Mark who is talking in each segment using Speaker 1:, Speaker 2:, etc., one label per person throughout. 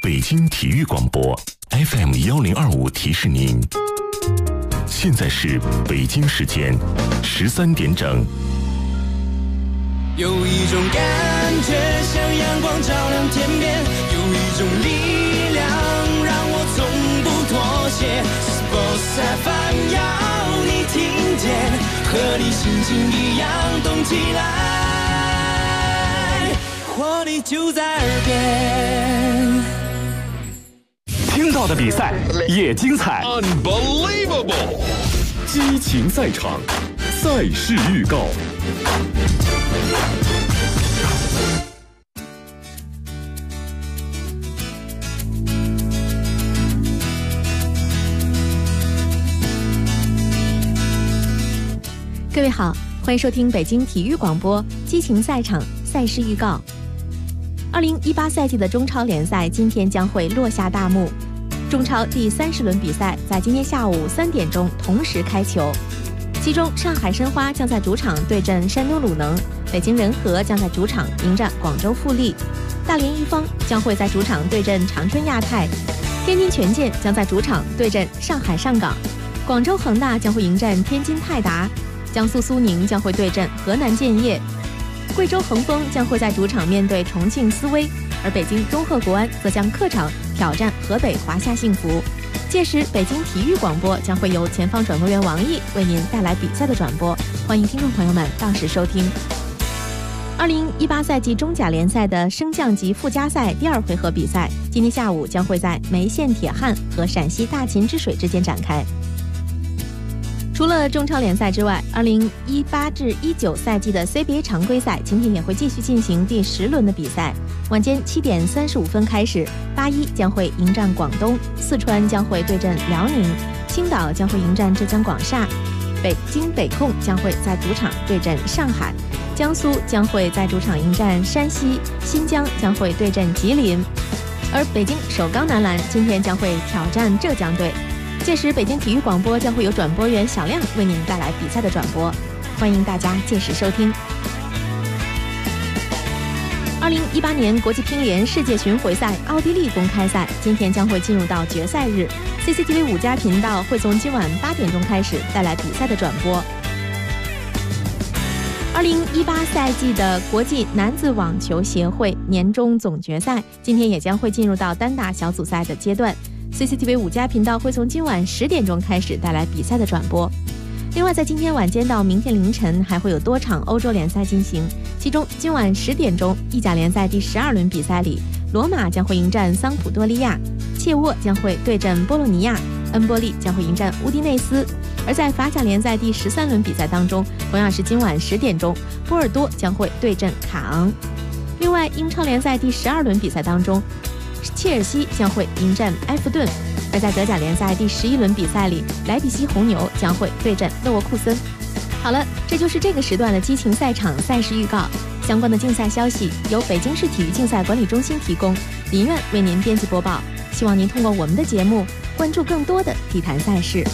Speaker 1: 北京体育广播 FM1025提示您，现在是北京时间13点整。
Speaker 2: 有一种感觉像阳光照亮天边，有一种力量让我从不妥协。Sports FM 要你听见，和你心情一样动起来，活力就在耳边。
Speaker 3: 听到的比赛也精彩
Speaker 4: ，Unbelievable！
Speaker 3: 激情赛场，赛事预告。
Speaker 5: 各位好，欢迎收听北京体育广播激情赛场赛事预告。2018赛季的中超联赛今天将会落下大幕，中超第30轮比赛在今天下午3点钟同时开球，其中上海申花将在主场对阵山东鲁能，北京人和将在主场迎战广州富力，大连一方将会在主场对阵长春亚泰，天津权健将在主场对阵上海上港，广州恒大将会迎战天津泰达，江苏苏宁将会对阵河南建业，贵州恒丰将会在主场面对重庆斯威，而北京东赫国安则将客场挑战河北华夏幸福。届时北京体育广播将会由前方转播员王毅为您带来比赛的转播，欢迎听众朋友们到时收听。2018赛季中甲联赛的升降级附加赛第2回合比赛今天下午将会在梅县铁汉和陕西大秦之水之间展开。除了中超联赛之外，2018至19赛季的 CBA 常规赛今天也会继续进行第10轮的比赛。晚间7点35分开始，81将会迎战广东，四川将会对阵辽宁，青岛将会迎战浙江广厦，北京北控将会在主场对阵上海，江苏将会在主场迎战山西，新疆将会对阵吉林，而北京首钢男篮今天将会挑战浙江队。届时北京体育广播将会有转播员小亮为您带来比赛的转播，欢迎大家届时收听。2018年国际乒联世界巡回赛奥地利公开赛今天将会进入到决赛日， CCTV 5家频道会从今晚8点钟开始带来比赛的转播。2018赛季的国际男子网球协会年终总决赛今天也将会进入到单打小组赛的阶段， CCTV 5家频道会从今晚10点钟开始带来比赛的转播。另外在今天晚间到明天凌晨还会有多场欧洲联赛进行，其中今晚10点钟意甲联赛第12轮比赛里，罗马将会迎战桑普多利亚，切沃将会对阵波洛尼亚，恩波利将会迎战乌迪内斯。而在法甲联赛第13轮比赛当中，同样是今晚10点钟，波尔多将会对阵卡昂。另外英超联赛第12轮比赛当中，切尔西将会迎战埃弗顿，而在德甲联赛第11轮比赛里，莱比锡红牛将会对阵勒沃库森。好了，这就是这个时段的激情赛场赛事预告。相关的竞赛消息由北京市体育竞赛管理中心提供，林苑为您编辑播报。希望您通过我们的节目关注更多的体坛赛事。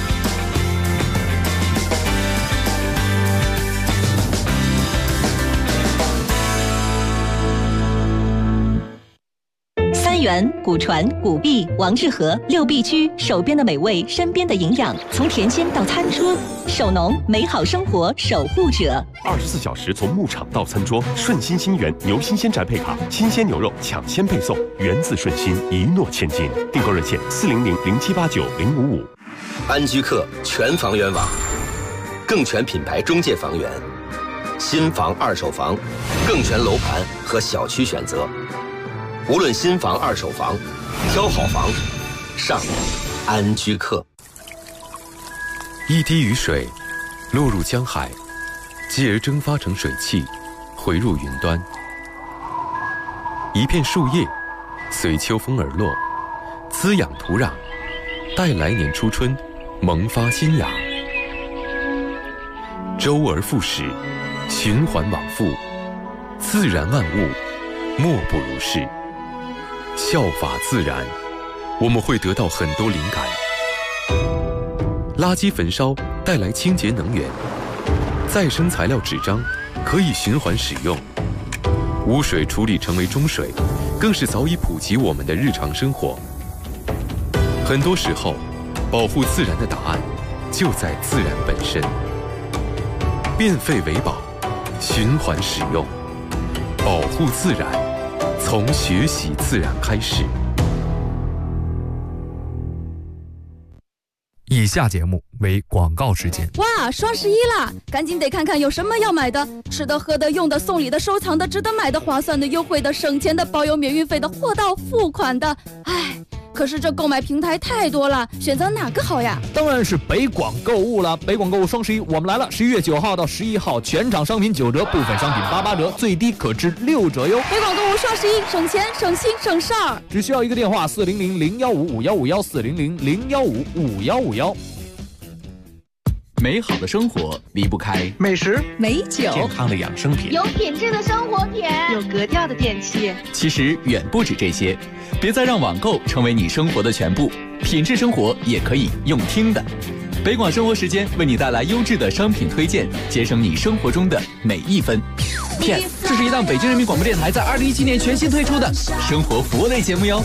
Speaker 6: 元、古传、古币、王致和6必居，手边的美味，身边的营养，从甜鲜到餐桌，守农，美好生活守护者。
Speaker 7: 24小时从牧场到餐桌，顺心新源牛新鲜宅配卡，新鲜牛肉抢先配送，源自顺心，一诺千金。订购热线400-0789-055。
Speaker 8: 安居客全房源网，更全品牌中介房源，新房、二手房，更全楼盘和小区选择。无论新房、二手房，挑好房，上安居客。
Speaker 9: 一滴雨水落入江海，继而蒸发成水汽，回入云端。一片树叶随秋风而落，滋养土壤，待来年初春萌发新芽。周而复始，循环往复，自然万物莫不如是。效法自然，我们会得到很多灵感。垃圾焚烧带来清洁能源，再生材料纸张可以循环使用，污水处理成为中水， 更是早已普及我们的日常生活。很多时候，保护自然的答案就在自然本身。变废为宝，循环使用，保护自然，从学习自然开始。
Speaker 10: 以下节目为广告时间。
Speaker 11: 哇，双11啦！赶紧得看看有什么要买的，吃的、喝的、用的、送礼的、收藏的、值得买的、划算的、优惠的、省钱的、包邮免运费的、货到付款的。唉，可是这购买平台太多了，选择哪个好呀？
Speaker 10: 当然是北广购物了。北广购物双11我们来了，11月9号到11号，全场商品9折，部分商品88折，最低可至6折哟。
Speaker 11: 北广购物双11，省钱、省心、省事儿。
Speaker 10: 只需要一个电话：400-015-5151，400-015-5151。
Speaker 3: 美好的生活离不开
Speaker 12: 美食、
Speaker 11: 美酒、
Speaker 3: 健康的养生品，
Speaker 13: 有品质的生活品，
Speaker 14: 有格调的电器。
Speaker 3: 其实远不止这些，别再让网购成为你生活的全部，品质生活也可以用听的。北广生活时间为你带来优质的商品推荐，节省你生活中的每一分。Yes， 这是一档北京人民广播电台在2017年全新推出的生活服务类节目哟。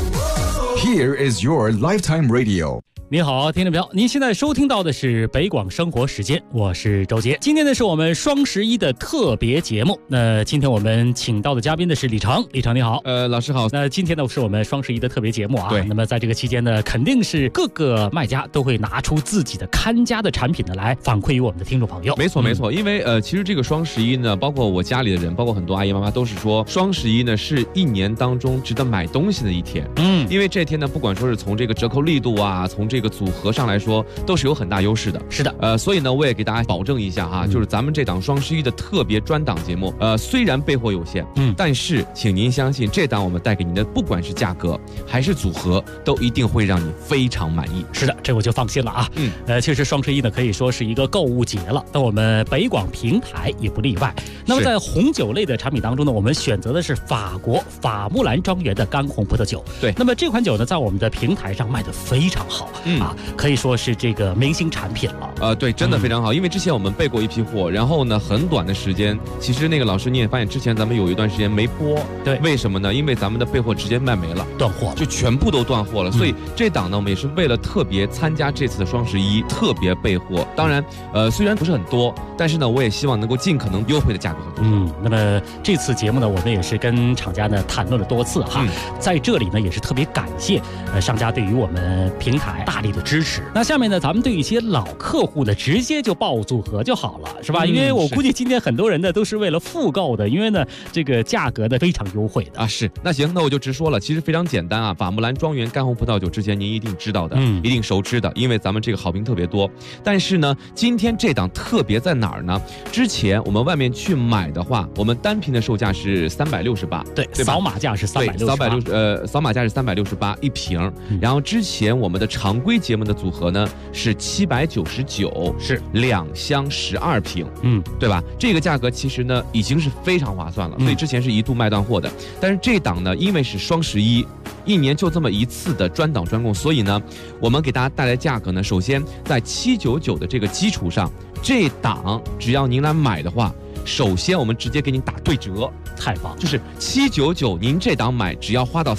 Speaker 15: Here is your lifetime radio。
Speaker 16: 你好，听众朋友，您现在收听到的是北广生活时间，我是周杰。今天呢是我们双11的特别节目。那今天我们请到的嘉宾呢是李成，李成你好。
Speaker 17: 老师好。
Speaker 16: 那今天呢是我们双11的特别节目啊。
Speaker 17: 对。
Speaker 16: 那么在这个期间呢，肯定是各个卖家都会拿出自己的看家的产品呢来反馈于我们的听众朋友。
Speaker 17: 没错没错，因为其实这个双11呢，包括我家里的人，包括很多阿姨妈妈都是说，双11呢是一年当中值得买东西的一天。因为这天呢，不管说是从这个折扣力度啊，从这个组合上来说，都是有很大优势的。
Speaker 16: 是的，
Speaker 17: 所以呢，我也给大家保证一下哈，就是咱们这档双11的特别专档节目，虽然备货有限，但是请您相信，这档我们带给您的，不管是价格还是组合，都一定会让你非常满意。
Speaker 16: 是的，这我就放心了啊。其实双11呢可以说是一个购物节了，但我们北广平台也不例外。那么在红酒类的产品当中呢，我们选择的是法国法穆兰庄园的干红葡萄酒。
Speaker 17: 对，
Speaker 16: 那么这款酒呢，在我们的平台上卖得非常好，可以说是这个明星产品了。
Speaker 17: 对，真的非常好。因为之前我们备过一批货，然后呢，很短的时间，其实那个老师你也发现，之前咱们有一段时间没播。
Speaker 16: 对，
Speaker 17: 为什么呢？因为咱们的备货直接卖没了，
Speaker 16: 断货，
Speaker 17: 就全部都断货了。所以这档呢，我们也是为了特别参加这次的双11，特别备货。当然，虽然不是很多，但是呢，我也希望能够尽可能优惠的价格和组合。
Speaker 16: 那么这次节目呢，我们也是跟厂家呢谈论了多次哈，在这里呢也是特别感谢商家对于我们平台大力的支持。那下面呢，咱们对一些老客户呢，直接就报组合就好了，是吧？因为我估计今天很多人呢都是为了复购的，因为呢这个价格呢非常优惠的
Speaker 17: 啊。是，那行，那我就直说了，其实非常简单啊。法穆兰庄园干红葡萄酒之前您一定知道的，一定熟知的，因为咱们这个好评特别多。但是呢，今天这档特别在哪儿呢？之前我们外面去买的话，我们单瓶的售价是368，
Speaker 16: 对，扫码价是368，
Speaker 17: 扫码价是368一瓶。然后之前我们的常规节目的组合呢是799，
Speaker 16: 是
Speaker 17: 2箱12瓶，对吧？这个价格其实呢已经是非常划算了，所以之前是一度卖断货的。但是这档呢，因为是双11，一年就这么一次的专档专供，所以呢，我们给大家带来价格呢，首先在799的这个基础上，这档只要您来买的话，首先我们直接给您打对折，
Speaker 16: 太棒！
Speaker 17: 就是799，您这档买只要花到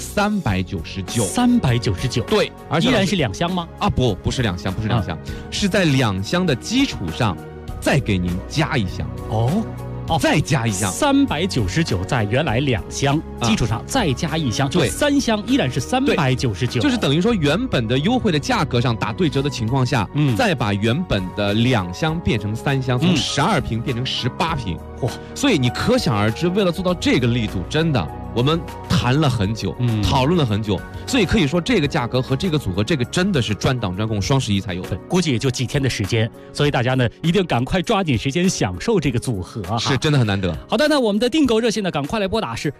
Speaker 17: 399，399，
Speaker 16: 对，
Speaker 17: 而且
Speaker 16: 依然是2箱吗？
Speaker 17: 啊，不是2箱，不是2箱，是在2箱的基础上再给您加1箱再加1箱
Speaker 16: ，399在原来2箱基础上再加1箱，就3箱依然是399，
Speaker 17: 就是等于说原本的优惠的价格上打对折的情况下，再把原本的2箱变成3箱，从12瓶变成18瓶，所以你可想而知，为了做到这个力度，真的我们谈了很久，讨论了很久，所以可以说这个价格和这个组合，这个真的是专档专供，双11才有的，
Speaker 16: 估计也就几天的时间，所以大家呢一定赶快抓紧时间享受这个组合哈，
Speaker 17: 是真的很难得。
Speaker 16: 好的，那我们的订购热线呢，赶快来拨打是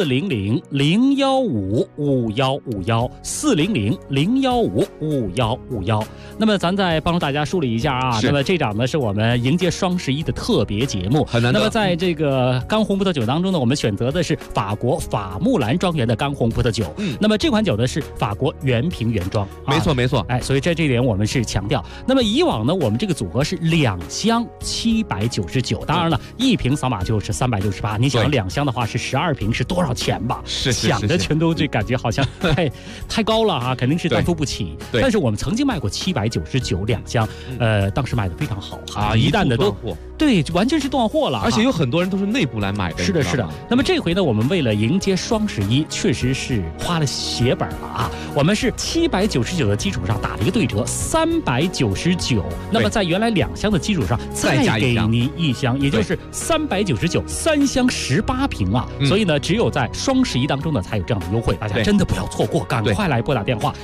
Speaker 16: 400-015-5151，400-015-5151。那么咱再帮助大家梳理一下啊，那么这档呢是我们迎接双11的特别节目，
Speaker 17: 很难得。
Speaker 16: 那么在这个干红葡萄酒当中呢，我们选择的是法国法穆兰南庄园的干红葡萄酒。那么这款酒呢是法国原瓶原装，
Speaker 17: 没错没错。
Speaker 16: 所以在这一点我们是强调。那么以往呢，我们这个组合是2箱799，当然了，一瓶扫码就是368。你想2箱的话是12瓶，是多少钱吧？
Speaker 17: 是
Speaker 16: 想的全都这感觉好像太高了哈，肯定是担负不起。但是我们曾经卖过799，2箱，当时卖的非常好哈，一旦的都对，完全是断货了，
Speaker 17: 而且有很多人都是内部来买的。
Speaker 16: 是的，是的。那么这回呢，我们为了迎接双11，确实是花了血本了啊！我们是799的基础上打了一个对折，399。那么在原来2箱的基础上再给您1箱，也就是399，3箱18瓶啊！所以呢，只有在双11当中呢才有这样的优惠，大家真的不要错过，赶快来拨打电话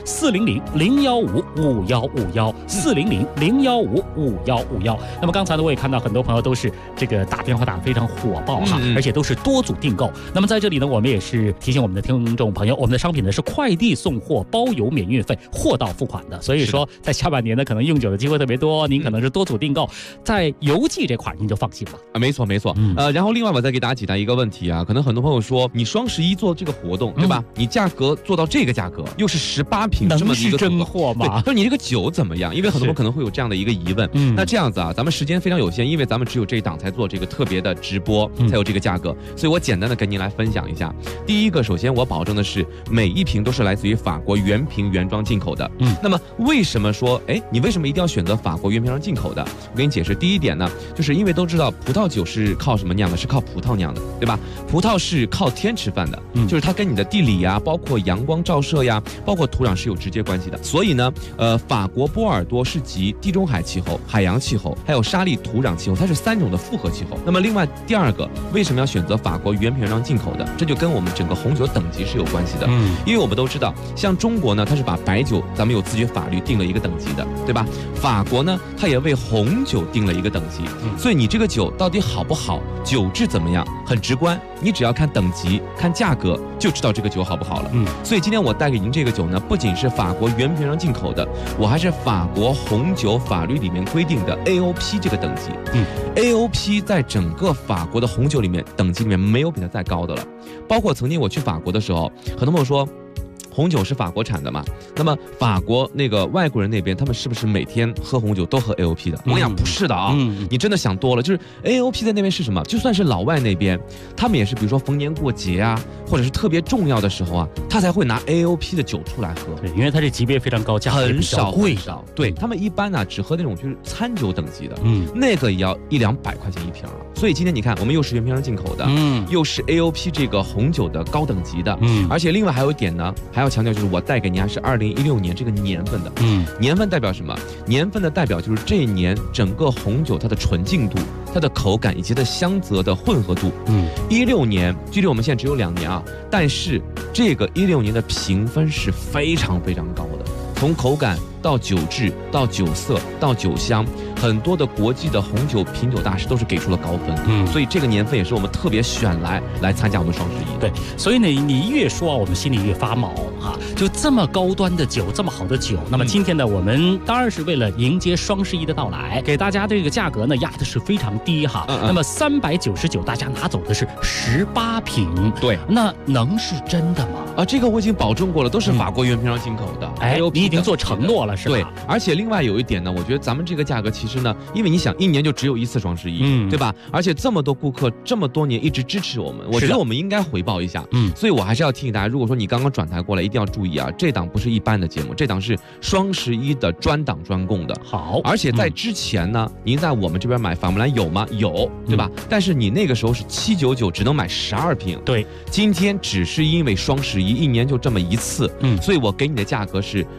Speaker 16: 400-015-5151，400-015-5151。那么刚才呢，我也看到很多朋友都是这个打电话打得非常火爆哈，而且都是多组订购。那么在这里呢，我们也是提醒我们的听众朋友，我们的商品呢是快递送货包邮免运费，货到付款的。所以说在下半年呢，可能用酒的机会特别多，您可能是多组订购，在邮寄这块您就放心吧。
Speaker 17: 没错没错。然后另外我再给大家解答一个问题啊，可能很多朋友说你双11做这个活动对吧？你价格做到这个价格，又是18瓶这么一个
Speaker 16: 真货吗？
Speaker 17: 对，你这个酒怎么样？因为很多人可能会有这样的一个疑问。那这样子啊，咱们时间非常有限，因为咱们只有这一档才做这个特别的直播，才有这个价格，所以我简单的跟您来分享一下。第一个，首先我保证的是每一瓶都是来自于法国原瓶原装进口的。那么为什么说，你为什么一定要选择法国原瓶原装进口的？我给你解释。第一点呢，就是因为都知道葡萄酒是靠什么酿的？是靠葡萄酿的，对吧？葡萄是靠天吃饭的，就是它跟你的地理呀，包括阳光照射呀，包括土壤是有直接关系的。所以呢，法国波尔多是集地中海气候、海洋气候，还有沙砾土壤气候，它是3种的复合气候。那么另外第二个，为什么要选择法国原瓶原装进口的？这就跟我们整个红酒等级是有关系的。因为我们都知道，像中国呢，它是把白酒咱们有自己法律定了一个等级的，对吧？法国呢，它也为红酒定了一个等级。所以你这个酒到底好不好，酒质怎么样，很直观，你只要看等级、看价格就知道这个酒好不好了。所以今天我带给您这个酒呢，不仅是法国原瓶原装进口的，我还是法国红酒法律里面规定的 AOP 这个等级。AOP 在整个法国的红酒里面等级里面没有比它再高的了。包括曾经我去法国的时候，很多朋友说红酒是法国产的嘛？那么法国那个外国人那边，他们是不是每天喝红酒都喝 AOP 的？我跟你讲，不是的啊！你真的想多了。就是 AOP 在那边是什么？就算是老外那边，他们也是，比如说逢年过节啊，或者是特别重要的时候啊，他才会拿 AOP 的酒出来喝。
Speaker 16: 对，因为它这级别非常高，价格
Speaker 17: 很少
Speaker 16: 贵
Speaker 17: 的。对他们一般呢，只喝那种就是餐酒等级的，那个也要100-200块钱一瓶啊。所以今天你看，我们又是原瓶原装进口的，又是 AOP 这个红酒的高等级的，而且另外还有一点呢，还要强调就是我带给你还是2016年这个年份的，年份代表什么？年份的代表就是这一年整个红酒它的纯净度、它的口感以及它的香泽的混合度。16年距离我们现在只有2年啊，但是这个16年的评分是非常非常高的，从口感到酒质到酒色到酒香，很多的国际的红酒品酒大师都是给出了高分。所以这个年份也是我们特别选来参加我们双11。
Speaker 16: 对，所以呢，你越说我们心里越发毛哈。就这么高端的酒，这么好的酒，那么今天呢，我们当然是为了迎接双11的到来，给大家这个价格呢压的是非常低哈。那么399，大家拿走的是18瓶。
Speaker 17: 对，
Speaker 16: 那能是真的吗？
Speaker 17: 啊，这个我已经保证过了，都是法国原瓶原装进口的。
Speaker 16: 你已经做承诺了是吧？
Speaker 17: 对，而且另外有一点呢，我觉得咱们这个价格其实呢，因为你想1年就只有1次双11，对吧？而且这么多顾客这么多年一直支持我们，我觉得我们应该回报一下。所以我还是要提醒大家，如果说你刚刚转台过来，一定要注意啊，这档不是一般的节目，这档是双11的专档专供的。
Speaker 16: 好，
Speaker 17: 而且在之前呢，您在我们这边买法姆兰有吗？有，对吧？但是你那个时候是799，只能买12瓶。
Speaker 16: 对，
Speaker 17: 今天只是因为双11，1年就这么1次，所以我给你的价格是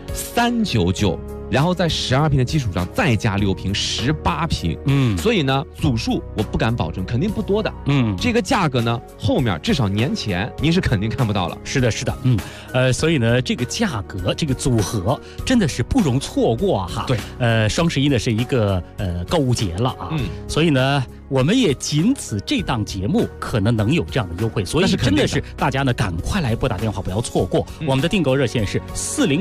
Speaker 17: 399。然后在12瓶的基础上再加6瓶，18瓶。所以呢，组数我不敢保证，肯定不多的。这个价格呢，后面至少年前您是肯定看不到了。
Speaker 16: 是的，是的，所以呢，这个价格，这个组合真的是不容错过哈。
Speaker 17: 对，
Speaker 16: 双11呢是一个购物节了啊。所以呢， 我们也仅此这档节目可能能有这样的优惠，所以真的是大家呢赶快来拨打电话，不要错过。我们的订购热线是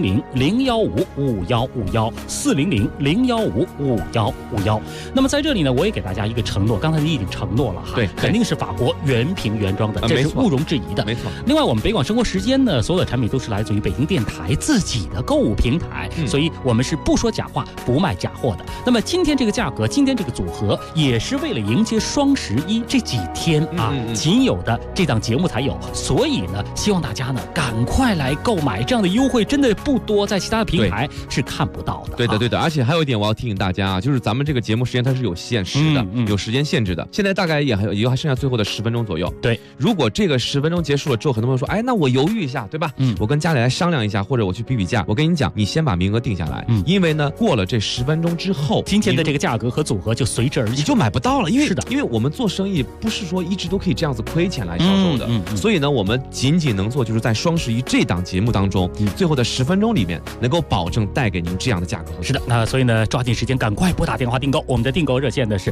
Speaker 16: 400-015-5151，400-015-5151。那么在这里呢，我也给大家一个承诺，刚才你已经承诺了哈，
Speaker 17: 对，
Speaker 16: 肯定是法国原瓶原装的，这是毋庸置疑的，
Speaker 17: 没错。
Speaker 16: 另外，我们北广生活时间呢，所有的产品都是来自于北京电台自己的购物平台，所以我们是不说假话，不卖假货的。那么今天这个价格，今天这个组合，也是为了迎接双11这几天啊，仅有的这档节目才有，所以呢，希望大家呢赶快来购买，这样的优惠真的不多，在其他的平台是看不到的。
Speaker 17: 对的，对的。而且还有一点我要提醒大家啊，就是咱们这个节目时间它是有限时的，有时间限制的。现在大概也还剩下最后的10分钟左右。
Speaker 16: 对，
Speaker 17: 如果这个10分钟结束了之后，很多朋友说，哎，那我犹豫一下，对吧？我跟家里来商量一下，或者我去比比价。我跟你讲，你先把名额定下来，因为呢，过了这10分钟之后，
Speaker 16: 今天的这个价格和组合就随之而起，
Speaker 17: 你就买不到了。因为
Speaker 16: 是的，
Speaker 17: 因为我们做生意不是说一直都可以这样子亏钱来销售的，所以呢，我们仅能做就是在双11这档节目当中，最后的10分钟里面，能够保证带给您这样的价格。
Speaker 16: 是的，那所以呢，抓紧时间，赶快拨打电话订购。我们的订购热线呢是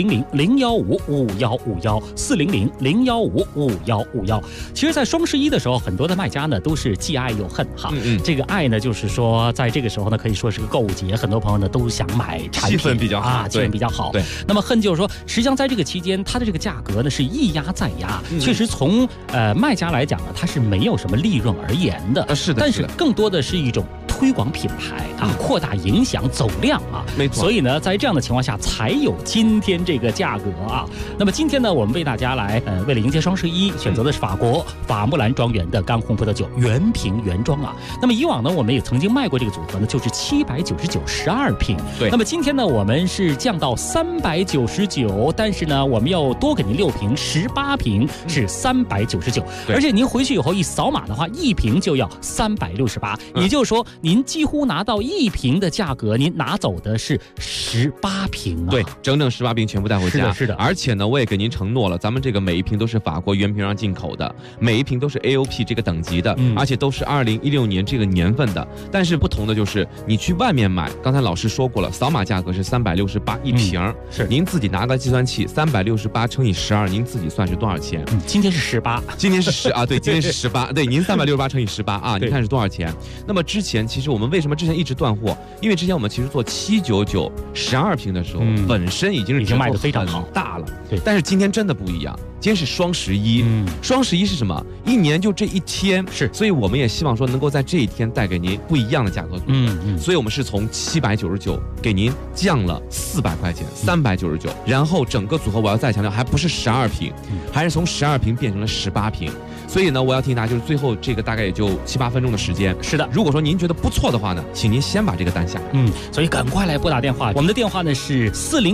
Speaker 16: 400-015-5151，400-015-5151。其实，在双11的时候，很多的卖家呢都是既爱又恨哈。这个爱呢，就是说在这个时候呢，可以说是个购物节，很多朋友呢都想买产品，
Speaker 17: 气氛比较好
Speaker 16: 啊，气氛比较好。对。那么恨就是说，实际上在这个期间，它的这个价格呢是一压再压，确实从卖家来讲呢，它是没有什么利润而言的。
Speaker 17: 是的。
Speaker 16: 但是更多的是一种推广品牌啊，扩大影响走量啊，
Speaker 17: 没错。
Speaker 16: 所以呢，在这样的情况下，才有今天这个价格啊。那么今天呢，我们为大家来为了迎接双11，选择的是法国法木兰庄园的干红葡萄酒原瓶原装啊。那么以往呢，我们也曾经卖过这个组合呢，就是799，12瓶。
Speaker 17: 对。
Speaker 16: 那么今天呢，我们是降到399，但是呢，我们要多给您6瓶，18瓶是399。而且您回去以后一扫码的话，1瓶就要368，也就是说，您几乎拿到1瓶的价格，您拿走的是18瓶啊！
Speaker 17: 对，整整18瓶全部带回家。
Speaker 16: 是的，是的。
Speaker 17: 而且呢，我也给您承诺了，咱们这个每一瓶都是法国原瓶上进口的，每一瓶都是 AOP 这个等级的，而且都是2016年这个年份的。但是不同的就是，你去外面买，刚才老师说过了，扫码价格是368一瓶，
Speaker 16: 是
Speaker 17: 您自己拿个计算器，368乘以12，您自己算是多少钱？
Speaker 16: 今天是18，
Speaker 17: 今天是10啊，对，今天是18，对，您368乘以18啊，您看是多少钱？那么之前其实我们为什么之前一直断货？因为之前我们其实做799，12瓶的时候，本身已经
Speaker 16: 卖得非常好
Speaker 17: 大了，
Speaker 16: 对。
Speaker 17: 但是今天真的不一样，今天是双11，双11是什么？一年就这一天，
Speaker 16: 是，
Speaker 17: 所以我们也希望说能够在这一天带给您不一样的价格组合，所以我们是从799给您降了400块钱，399，然后整个组合我要再强调，还不是12瓶，还是从12瓶变成了18瓶。所以呢，我要提醒大家，就是最后这个大概也就7、8分钟的时间。
Speaker 16: 是的，
Speaker 17: 如果说您觉得不错的话呢，请您先把这个单下。
Speaker 16: 所以赶快来拨打电话，我们的电话呢是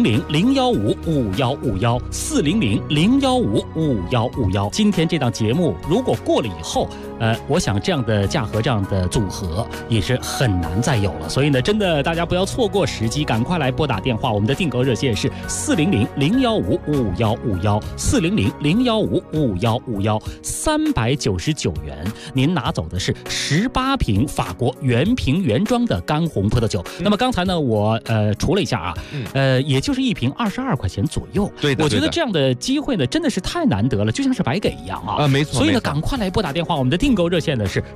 Speaker 16: 400-015-5151，400-015-5151。今天这档节目如果过了以后，我想这样的价格、这样的组合也是很难再有了。所以呢，真的大家不要错过时机，赶快来拨打电话。我们的订购热线是400-015-5151，400-015-5151，399元，您拿走的是18瓶法国原瓶原装的干红葡萄酒。那么刚才呢，我除了一下啊，也就是1瓶22块钱左右。
Speaker 17: 对的，
Speaker 16: 我觉得这样的机会呢，真的是太难得了，就像是白给一样啊。
Speaker 17: 没错。
Speaker 16: 所以呢，赶快来拨打电话。我们的订购热线呢是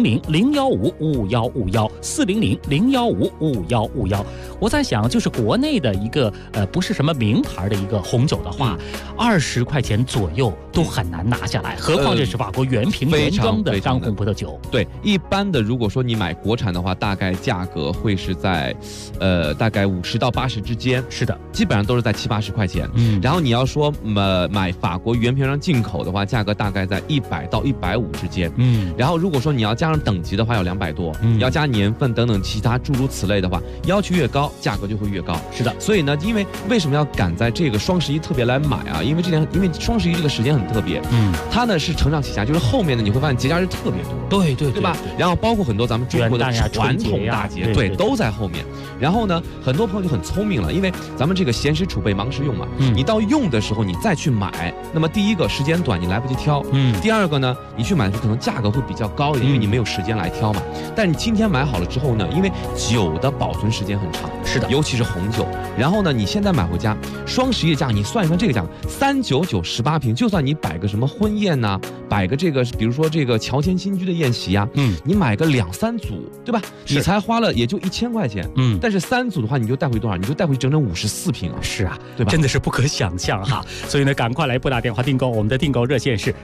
Speaker 16: 400-015-5151，400-015-5151。我在想，就是国内的一个不是什么名牌的一个红酒的话，20块钱左右都很难拿下来，何况这是法国原瓶原装的干红葡萄酒。
Speaker 17: 对，一般的如果说你买国产的话，大概价格会是在大概50到80之间。
Speaker 16: 是的，
Speaker 17: 基本上都是在70、80块钱。然后你要说买法国原瓶上进口的话，价格大概在100到150之间。然后如果说你要加上等级的话，要200多，要加年份等等其他诸如此类的话，要求越高，价格就会越高。
Speaker 16: 是的，
Speaker 17: 所以呢，因为为什么要赶在这个双11特别来买啊？因为双11这个时间很特别，它呢是承上启下，就是后面呢你会发现节假日特别多，
Speaker 16: 对
Speaker 17: 吧？然后包括很多咱们中国的传统大节，对，都在后面。然后呢，很多朋友就很聪明了，因为咱们这个闲时储备，忙时用嘛，你到用的时候你再去买， 那么第一个时间短，你来不及挑，第二个呢，你去买的时候可能价格会比较高一点，因为你没有时间来挑嘛。但你今天买好了之后呢，因为酒的保存时间很长，
Speaker 16: 是的，
Speaker 17: 尤其是红酒。然后呢，你现在买回家，双11的价格你算一算这个价格，39918瓶，就算你摆个什么婚宴呐，摆个这个，比如说这个乔迁新居的宴席啊，你买个2、3组，对吧？你才花了也就1000块钱，但是3组的话，你就带回多少？你就带回整整54瓶啊！
Speaker 16: 是啊，
Speaker 17: 对吧？
Speaker 16: 真的是不可想象哈。所以呢，赶快来拨打电话订购，我们的订购热线是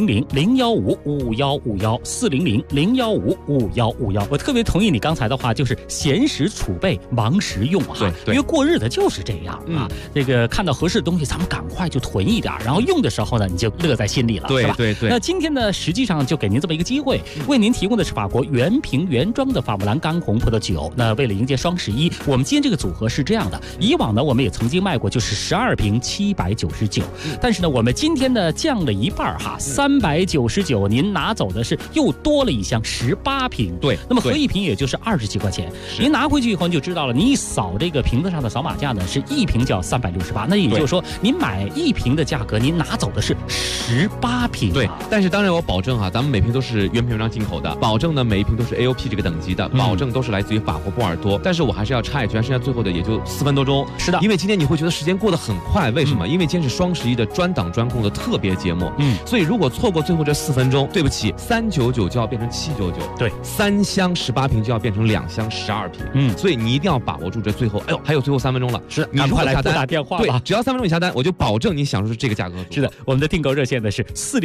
Speaker 16: 400-015-5151，400-015-5151。我特别同意你刚才的话，就是闲时储备，忙时用哈。
Speaker 17: 对，
Speaker 16: 因为过日子就是这样啊。这个看到合适的东西，咱们赶快就囤一点，然后用的时候呢，你就乐在心里了，是吧？
Speaker 17: 对。
Speaker 16: 那今天呢，实际上就给您这么一个机会，为您提供的是法国原瓶原装的法布兰干红葡萄酒。那为了迎接双11，我们今天这个组合是这样的，以往呢我们也曾经卖过，就是12瓶799，但是呢我们今天呢降了一半哈，399，您拿走的是又多了一箱18瓶，
Speaker 17: 对，
Speaker 16: 那么合一瓶也就是20几块钱，您拿回去以后你就知道了，你一扫这个瓶子上的扫码价呢，是一瓶就要368，那也就是说您买1瓶的价格，您拿走的是18瓶，
Speaker 17: 对。但是当然我保证哈，咱们每瓶都是原瓶原装进口的，保证呢每一瓶都是 AOP 这个等级的，保证都是来自于法国波尔多。但是我还是要插一句，剩下最后的也就4分多钟。
Speaker 16: 是的，
Speaker 17: 因为今天你会觉得时间过得很快，为什么？因为今天是双11的专档专供的特别节目，所以如果错过最后这4分钟，对不起，399就要变成799，
Speaker 16: 对
Speaker 17: ，3箱18瓶就要变成2箱12瓶，所以你一定要把握住这最后，还有最后3分钟了，
Speaker 16: 是，你快来拨打电话吧，
Speaker 17: 对，只要3分钟你下单，我就保证你享受这个价格。
Speaker 16: 是的，我们的订购热线呢是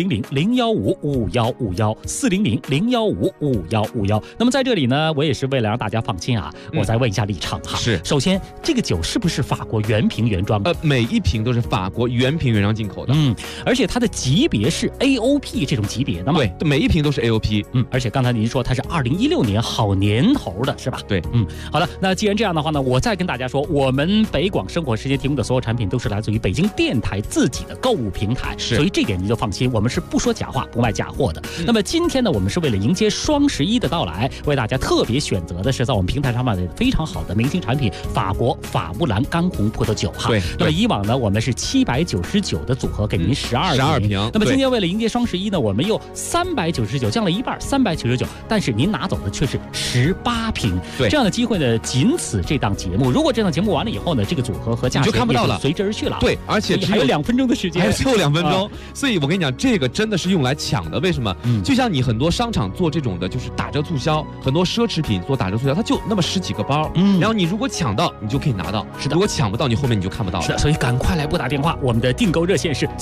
Speaker 16: 400-015-5151，400-015-5151。那么在这里呢，我也是为了让大家放心啊，我再问一下李畅哈，
Speaker 17: 是，
Speaker 16: 首先这个酒是不是法国原瓶原装？
Speaker 17: 每一瓶都是法国原瓶原装进口的，
Speaker 16: 而且它的级别是 AOP 这种级别的嘛？
Speaker 17: 对，每一瓶都是 AOP，
Speaker 16: 而且刚才您说它是2016年好年头的是吧？
Speaker 17: 对，
Speaker 16: 好了，那既然这样的话呢，我再跟大家说，我们北广生活时间提供的所有产品都是来自于北京电台自己的购物平台，所以这点您就放心，我们是不说假话，不卖假货的。那么今天呢，我们是为了迎接双11的到来，为大家特别选择的是在我们平台上面的非常好的明星产品法国法布兰干红葡萄酒哈。
Speaker 17: 对，
Speaker 16: 那么以往呢，我们是799的组合给您12瓶，那么今天为了迎接双11呢，我们又399降了一半，399，但是您拿走的却是18瓶。
Speaker 17: 对，
Speaker 16: 这样的机会呢，仅此这档节目。如果这档节目完了以后呢，这个组合和价钱
Speaker 17: 就看不到了，
Speaker 16: 随之而去了。
Speaker 17: 对，而且
Speaker 16: 还有2分钟的时间，
Speaker 17: 还有最后2分钟，所以我跟你讲，这个真的是用来抢的。为什么？就像你很多商场做这种的，就是打折促销，很多奢侈品做打折促销，它就那么10几个包，然后你如果抢到，你就可以拿到；是的，如果抢不到，你后面你就看不到了。
Speaker 16: 是的，所以赶快来拨打电话，我们的订购热线是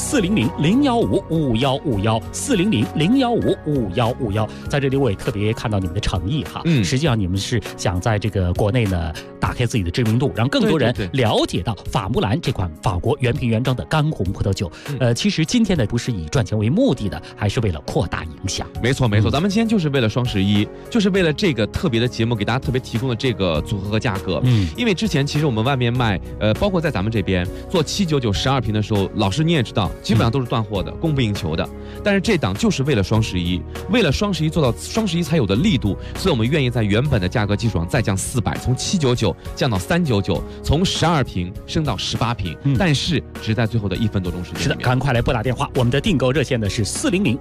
Speaker 16: 400-015-5151，400-015-5151。在这里我也特别看到你们的诚意哈，实际上你们是想在这个国内呢打开自己的知名度，让更多人了解到法穆兰这款法国原瓶原装的干红葡萄酒。其实今天呢不是以赚钱为目的的，还是为了扩大影响。
Speaker 17: 没错，咱们今天就是为了双11，就是为了这个特别的节目给大家特别提供的这个组合和价格。因为之前其实我们外面卖，包括在咱们这边做799 12瓶的时候，老师你也知道，基本上都是断货的，供不应求的。但是这档就是为了双11，为了双11做到双11才有的力度，所以我们愿意在原本的价格基础上再降400，从799降到399，从12瓶升到18瓶，但是只在最后的1分多钟时间。
Speaker 16: 是的，赶快来拨打电话，我们的订购热线呢是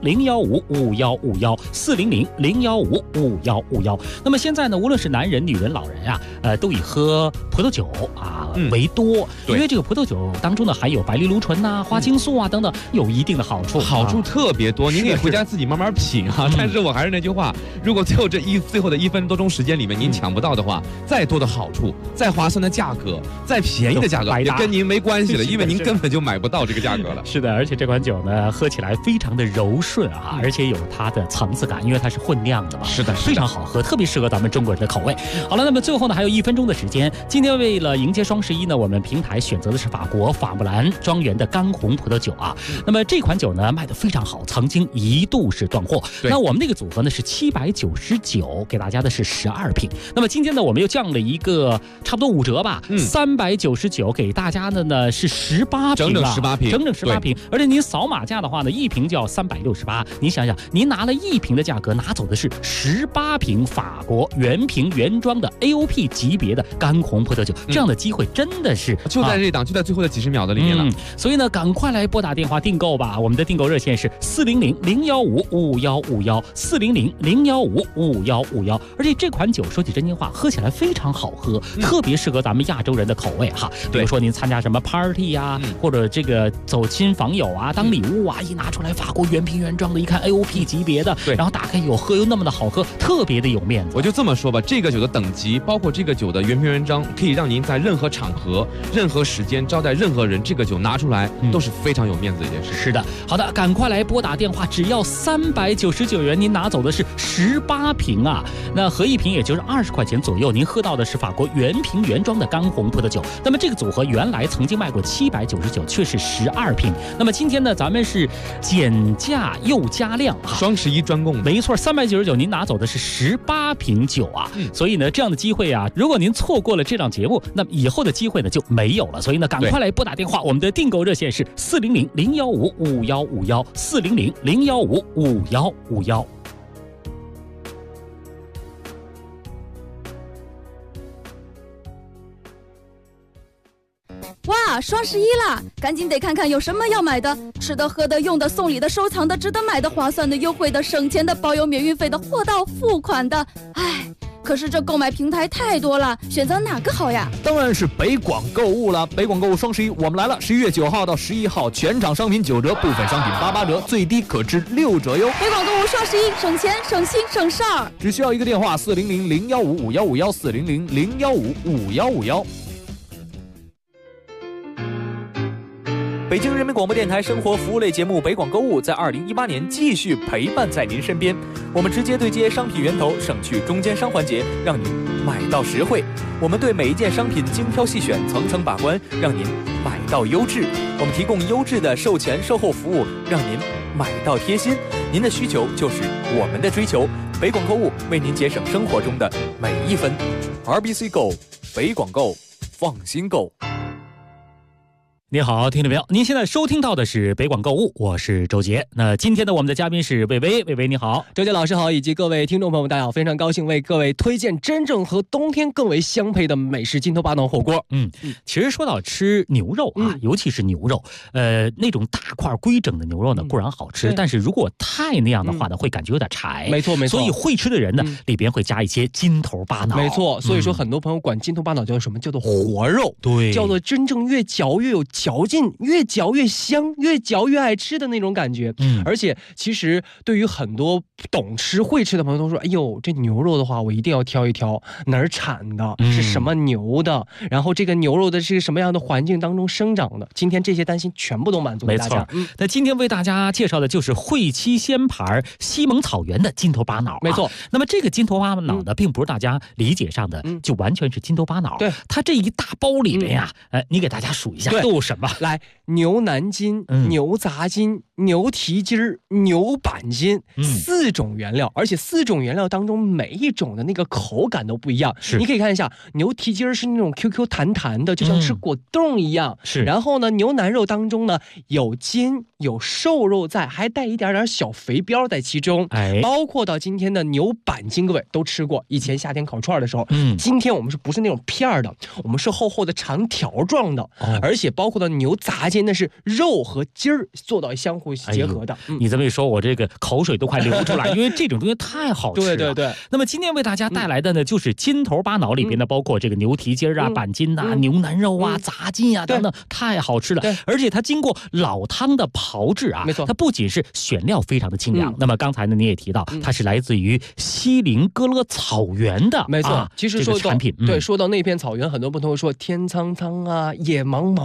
Speaker 16: 400-015-5151，400-015-5151。那么现在呢，无论是男人、女人、老人啊，都以喝葡萄酒为多，因为这个葡萄酒当中呢含有白藜芦醇呐、花青素啊等等，有一定的好处，
Speaker 17: 好处特别多。您可以回家自己慢慢品啊。但是我还是那句话，如果最后的1分多钟时间里面您抢不到的话，再多的好处、再划算的价格、再便宜的价格也跟您没关系了，因为您根本就买不到这个价格了。
Speaker 16: 是的，而且这款酒呢，喝起来非常的柔顺啊，而且有它的层次感，因为它是混酿的嘛。
Speaker 17: 是的，
Speaker 16: 非常好喝，特别适合咱们中国人的口味。好了，那么最后呢，还有1分钟的时间。今天为了迎接双11呢，我们平台选择的是法国法穆兰庄园的干红葡萄酒啊。那么这款酒呢卖得非常好，曾经一度是断货。那我们这个组合呢是799，给大家的是12瓶。那么今天呢，我们又降了一个个差不多5折吧，399给大家的呢是18瓶，
Speaker 17: 整整18瓶，
Speaker 16: 整整18瓶。而且您扫码价的话呢，一瓶就要368。您想想，您拿了1瓶的价格，拿走的是18瓶法国原瓶原装的 AOP 级别的干红葡萄酒，这样的机会真的是
Speaker 17: 就在这档，就在最后的几十秒的里面了。
Speaker 16: 所以呢，赶快来拨打电话订购吧。我们的订购热线是400-015-5151，400-015-5151。而且这款酒说起真心话，喝起来非常好喝，特别适合咱们亚洲人的口味哈。比如说您参加什么 party 啊，或者这个走亲访友啊，当礼物啊，一拿出来法国原瓶原装的，一看 AOP 级别的，然后打开有喝又那么的好喝，特别的有面子。
Speaker 17: 我就这么说吧，这个酒的等级，包括这个酒的原瓶原装，可以让您在任何场合、任何时间招待任何人，这个酒拿出来都是非常有面子的一件事。
Speaker 16: 是的，好的，赶快来拨打电话，只要399元，您拿走的是18瓶啊，那合一瓶也就是20块钱左右，您喝到的是法国原瓶原装的干红葡萄酒。那么这个组合原来曾经卖过799，却是12瓶。那么今天呢，咱们是减价又加量，
Speaker 17: 双11专供，
Speaker 16: 没错，399您拿走的是18瓶酒啊。所以呢，这样的机会啊，如果您错过了这档节目，那么以后的机会呢就没有了。所以呢，赶快来拨打电话，我们的订购热线是400-015-5151，400-015-5151。
Speaker 11: 哇，双11啦！赶紧得看看有什么要买的，吃的、喝的、用的、送礼的、收藏的、值得买的、划算的、优惠的、省钱的、包邮免运费的、货到付款的。唉，可是这购买平台太多了，选择哪个好呀？
Speaker 10: 当然是北广购物了。北广购物双11，我们来了！11月9号到11号，全场商品9折，部分商品88折，最低可至6折哟。
Speaker 11: 北广购物双11，省钱、省心、省事儿。
Speaker 10: 只需要一个电话：400-015-5151，400-015-5151。北京人民广播电台生活服务类节目《北广购物》在2018年继续陪伴在您身边。我们直接对接商品源头，省去中间商环节，让您买到实惠。我们对每一件商品精挑细选，层层把关，让您买到优质。我们提供优质的售前售后服务，让您买到贴心。您的需求就是我们的追求。北广购物为您节省生活中的每一分。RBC Go， 北广购，放心购。
Speaker 16: 你好，听众朋友，您现在收听到的是北广购物，我是周杰。那今天的我们的嘉宾是魏巍，魏巍你好。
Speaker 12: 周杰老师好，以及各位听众朋友们大家好，非常高兴为各位推荐真正和冬天更为相配的美食金头巴脑火锅。
Speaker 16: 其实说到吃牛肉啊，尤其是牛肉，那种大块规整的牛肉呢固然好吃，但是如果太那样的话呢，会感觉有点柴。
Speaker 12: 没错没错。
Speaker 16: 所以会吃的人呢，里边会加一些金头巴脑。
Speaker 12: 没错，所以说很多朋友管金头巴脑叫什么？叫做活肉。
Speaker 16: 对，
Speaker 12: 叫做真正越嚼越有嚼劲，越嚼越香，越嚼越爱吃的那种感觉。而且其实对于很多懂吃会吃的朋友都说，哎呦，这牛肉的话我一定要挑一挑哪儿产的，是什么牛的，然后这个牛肉的是什么样的环境当中生长的。今天这些担心全部都满足给大家。
Speaker 16: 那今天为大家介绍的就是汇七鲜牌西蒙草原的金头巴脑。
Speaker 12: 没错。
Speaker 16: 那么这个金头巴脑呢，并不是大家理解上的就完全是金头巴脑。
Speaker 12: 对，
Speaker 16: 它这一大包里面呀，你给大家数一下都有什么？
Speaker 12: 来，牛腩筋、牛杂筋、牛蹄筋儿、牛板筋，4种原料，而且4种原料当中每一种的那个口感都不一样。你可以看一下，牛蹄筋儿是那种 QQ 弹弹的，就像吃果冻一样。然后呢，牛腩肉当中呢有筋有瘦肉在，还带一点点小肥膘在其中。包括到今天的牛板筋，各位都吃过。以前夏天烤串的时候，今天我们不是那种片的，我们是厚厚的长条状的，而且包括到牛杂筋，那是肉和筋儿做到相互结合的。
Speaker 16: 你这么一说，我这个口水都快流出来，因为这种东西太好吃了。
Speaker 12: 对对对。
Speaker 16: 那么今天为大家带来的呢，就是金头巴脑里边呢，包括这个牛蹄筋啊、板筋啊、牛腩肉啊、杂筋啊等等，太好吃了。而且它经过老汤的炮制啊，
Speaker 12: 没错，
Speaker 16: 它不仅是选料非常的清凉，那么刚才呢你也提到，它是来自于锡林哥勒草原的，
Speaker 12: 没错。其实说到
Speaker 16: 产品，
Speaker 12: 对，说到那片草原，很多朋友说天苍苍啊，野茫茫啊，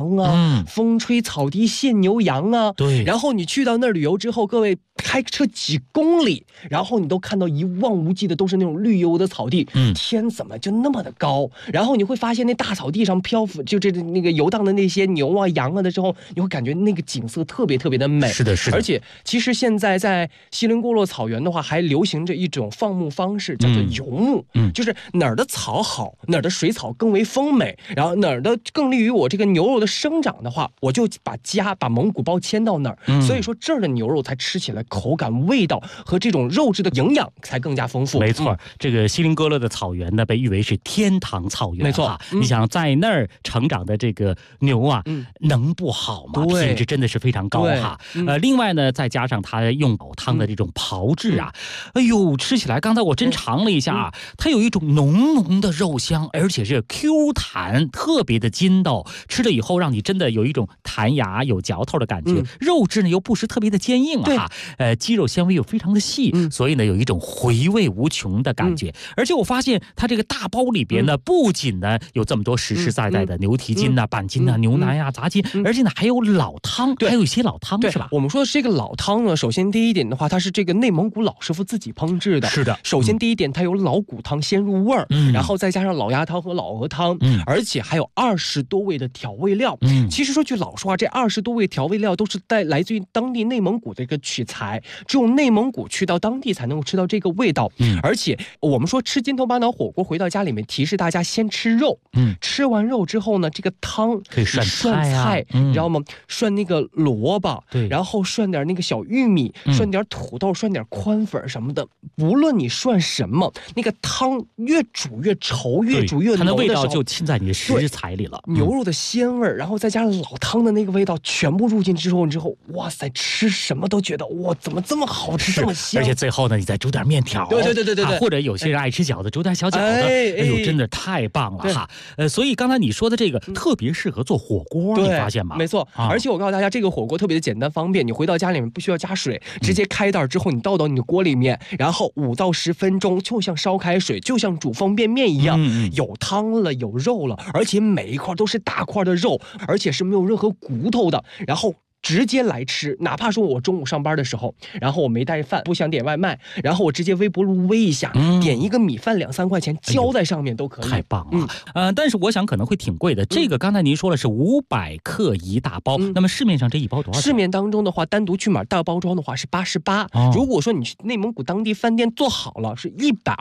Speaker 12: 风吹草低见牛羊啊。
Speaker 16: 对，
Speaker 12: 然后你去到那儿旅游之后，各位开车几公里，然后你都看到一望无际的都是那种绿油的草地，天怎么就那么的高？然后你会发现那大草地上漂浮就那个游荡的那些牛啊羊啊的时候，你会感觉那个景色特别特别的美。
Speaker 16: 是的，是的。
Speaker 12: 而且其实现在在锡林郭勒草原的话，还流行着一种放牧方式，叫做游牧，就是哪儿的草好，哪儿的水草更为丰美，然后哪儿的更利于我这个牛肉的生长的话，我就把蒙古包迁到那儿。所以说这儿的牛肉才吃起来口感、味道和这种肉质的营养才更加丰富。
Speaker 16: 没错，这个锡林郭勒的草原呢，被誉为是天堂草原。
Speaker 12: 没错，
Speaker 16: 你想在那儿成长的这个牛啊，能不好吗？品质真的是非常高哈。另外呢，再加上它用煲汤的这种炮制啊，哎呦，吃起来刚才我真尝了一下啊，它有一种浓浓的肉香，而且是 Q 弹，特别的筋道，吃了以后让你真的有一种弹牙有嚼头的感觉。肉质呢又不是特别的坚硬啊，肌肉纤维又非常的细，所以呢有一种回味无穷的感觉。而且我发现它这个大包里边呢，不仅呢有这么多实实在在的牛蹄筋啊、板筋啊、牛腩啊、杂筋，而且呢还有老汤，还有一些老汤，是吧？
Speaker 12: 我们说的这个老汤呢，首先第一点的话，它是这个内蒙古老师傅自己烹制的。
Speaker 16: 是的，
Speaker 12: 首先第一点，它有老骨汤先入味儿，然后再加上老鸭汤和老鹅汤，而且还有20多味的调味料。其实说句老实话，这20多味调味料都是来自于当地内蒙古的一个取材，只有内蒙古去到当地才能够吃到这个味道。而且我们说吃筋头巴脑火锅，回到家里面提示大家先吃肉，吃完肉之后呢，这个汤
Speaker 16: 可以涮菜，
Speaker 12: 你知道吗？涮那个萝卜，对，然后涮点那个小玉米，涮点土豆，涮点宽粉什么的。无论你涮什么，那个汤越煮越稠，越煮越浓的时候，
Speaker 16: 它的味道就浸在你的食材里了。
Speaker 12: 牛肉的鲜味，然后再加上老汤的那个味道，全部入进之后，哇塞，吃什么都觉得哇，怎么这么好吃，这么香。
Speaker 16: 而且最后呢，你再煮点面条，
Speaker 12: 对，
Speaker 16: 或者有些人爱吃饺子，煮点小饺子，哎呦，真的太棒了哈。所以刚才你说的这个特别适合做火锅，你发现吗？
Speaker 12: 没错，而且我告诉大家，这个火锅特别的简单方便，你回到家里面不需要加水，直接开袋之后你倒到你的锅里面，然后5到10分钟，就像烧开水，就像煮方便面一样，有汤了，有肉了，而且每一块都是大块的肉，而且是没有任何骨头的，然后直接来吃。哪怕说我中午上班的时候，然后我没带饭，不想点外卖，然后我直接微波炉煨一下，点一个米饭2、3块钱浇在上面都可以。
Speaker 16: 太棒了。但是我想可能会挺贵的。这个刚才您说了是500克一大包，那么市面上这一包多少钱？
Speaker 12: 市面当中的话，单独去买大包装的话是88，如果说你去内蒙古当地饭店做好了是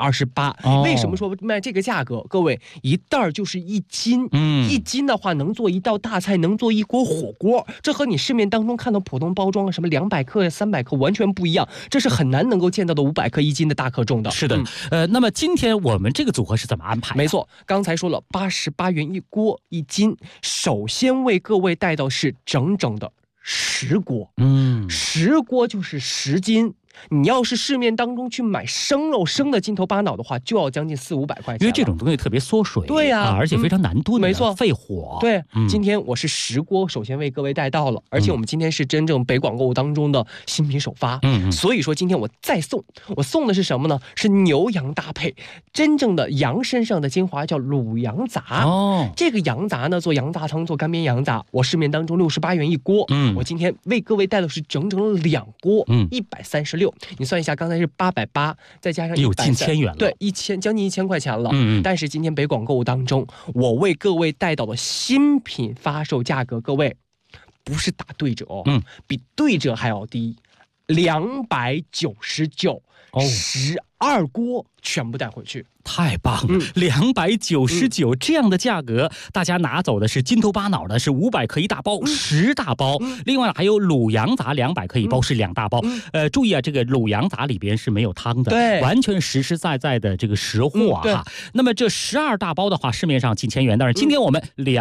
Speaker 12: 128。为什么说卖这个价格？各位，一袋就是1斤，1斤的话能做一道大菜，能做一锅火锅，这和你市面当中看到普通包装什么200克呀、300克完全不一样，这是很难能够见到的500克1斤的大克重的。
Speaker 16: 是的，那么今天我们这个组合是怎么安排？
Speaker 12: 没错，刚才说了88元一锅1斤，首先为各位带到是整整的10锅，10锅就是10斤。你要是市面当中去买生肉生的筋头巴脑的话，就要将近400-500块钱，
Speaker 16: 因为这种东西特别缩水，
Speaker 12: 对呀，
Speaker 16: 而且非常难炖，
Speaker 12: 没错，
Speaker 16: 费火。
Speaker 12: 对，今天我是10锅，首先为各位带到了，而且我们今天是真正北广购物当中的新品首发，所以说今天我再送，我送的是什么呢？是牛羊搭配，真正的羊身上的精华叫卤羊杂。这个羊杂呢，做羊杂汤，做干煸羊杂，我市面当中68元一锅，我今天为各位带的是整整2锅，136。你算一下，刚才是880，再加上
Speaker 16: 有近1000元了，
Speaker 12: 对，将近1000块钱了。但是今天北广购物当中，我为各位带到的新品发售价格，各位不是打对折比对折还要低，299，12锅全部带回去。
Speaker 16: 太棒了，299这样的价格，大家拿走的是筋头巴脑的是500克一大包，10大包，另外还有卤羊杂200克一包是2大包。注意啊，这个卤羊杂里边是没有汤的，
Speaker 12: 对，
Speaker 16: 完全实实在在的这个实货啊。那么这12大包的话，市面上近1000元，但是今天我们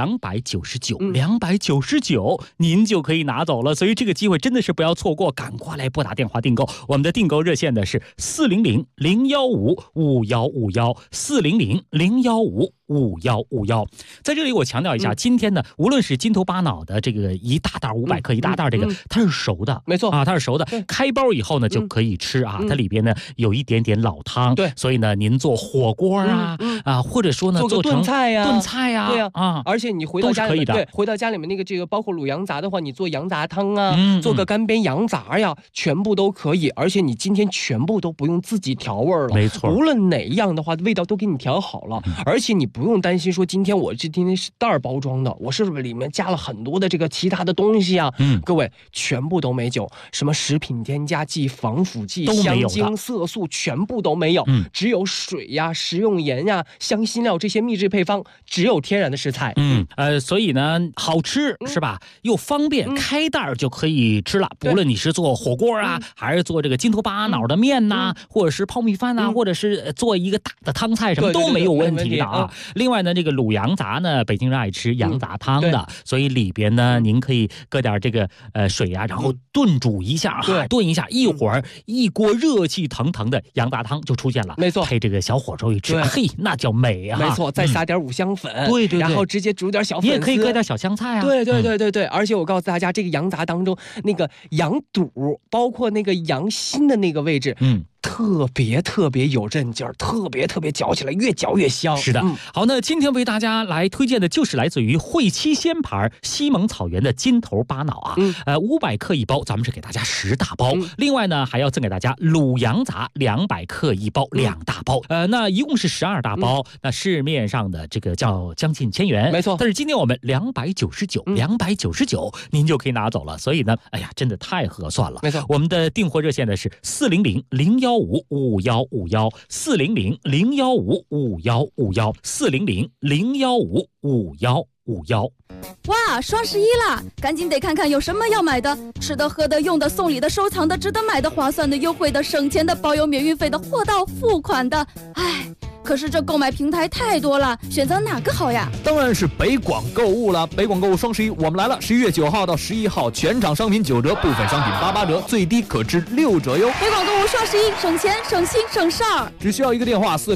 Speaker 16: 299，您就可以拿走了。所以这个机会真的是不要错过，赶快来拨打电话订购。我们的订购热线的是400-015-5151。400-015 5151。在这里我强调一下，今天呢，无论是金头巴脑的这个一大袋500克一大袋，这个它是熟的，
Speaker 12: 没错
Speaker 16: 啊，它是熟的，开包以后呢就可以吃啊。它里边呢有一点点老汤，对，所以呢您做火锅啊或者说呢
Speaker 12: 做个炖菜呀，对呀而且你回到家里面，对，回到家里面那个这个包括卤羊杂的话，你做羊杂汤啊，做个干煸羊杂呀，全部都可以。而且你今天全部都不用自己调味了，
Speaker 16: 没错，
Speaker 12: 无论哪一样的话，味道都给你调好了，而且你不用担心说今天是袋包装的，我是不是里面加了很多的这个其他的东西啊？各位全部都没有，什么食品添加剂、防腐剂、香精、色素全部都没有，只有水呀、食用盐呀、香辛料这些秘制配方，只有天然的食材。
Speaker 16: 所以呢好吃是吧？又方便，开袋就可以吃了。不论你是做火锅啊，还是做这个金头巴脑的面呐，或者是泡米饭呐，或者是做一个大的汤菜，什么都没有问题的啊。另外呢，这个卤羊杂呢，北京人爱吃羊杂汤的，所以里边呢，您可以搁点这个水啊，然后炖煮一下，炖一下，一会儿一锅热气腾腾的羊杂汤就出现了。
Speaker 12: 没错，
Speaker 16: 配这个小火粥一吃，嘿，那叫美啊！
Speaker 12: 没错，再撒点五香粉，
Speaker 16: 对，
Speaker 12: 然后直接煮点小粉丝，
Speaker 16: 你也可以搁点小香菜啊。
Speaker 12: 对，而且我告诉大家，这个羊杂当中那个羊肚，包括那个羊心的那个位置，特别有韧劲儿，特别嚼起来越嚼越香。
Speaker 16: 是的，好，那今天为大家来推荐的就是来自于汇七鲜牌西蒙草原的金头巴脑啊，500克一包，咱们是给大家10大包，另外呢还要赠给大家卤羊杂200克一包，2大包，那一共是12大包，那市面上的这个叫将近1000元，
Speaker 12: 没错，
Speaker 16: 但是今天我们299，您就可以拿走了，所以呢，哎呀，真的太合算了，
Speaker 12: 没错，
Speaker 16: 我们的订货热线呢是400-015-5151，400-015-5151，400-015-5151。
Speaker 11: 哇，双11啦，赶紧得看看有什么要买的，吃的、喝的、用的、送礼的、收藏的、值得买的、划算的、优惠的、省钱的、包邮免运费的、货到付款的，哎。可是这购买平台太多了，选择哪个好呀？
Speaker 10: 当然是北广购物了。北广购物双11我们来了，11月9号到11号，全场商品9折，部分商品88折，最低可至6折哟。
Speaker 11: 北广购物双11，省钱、省心、省事儿。
Speaker 10: 只需要一个电话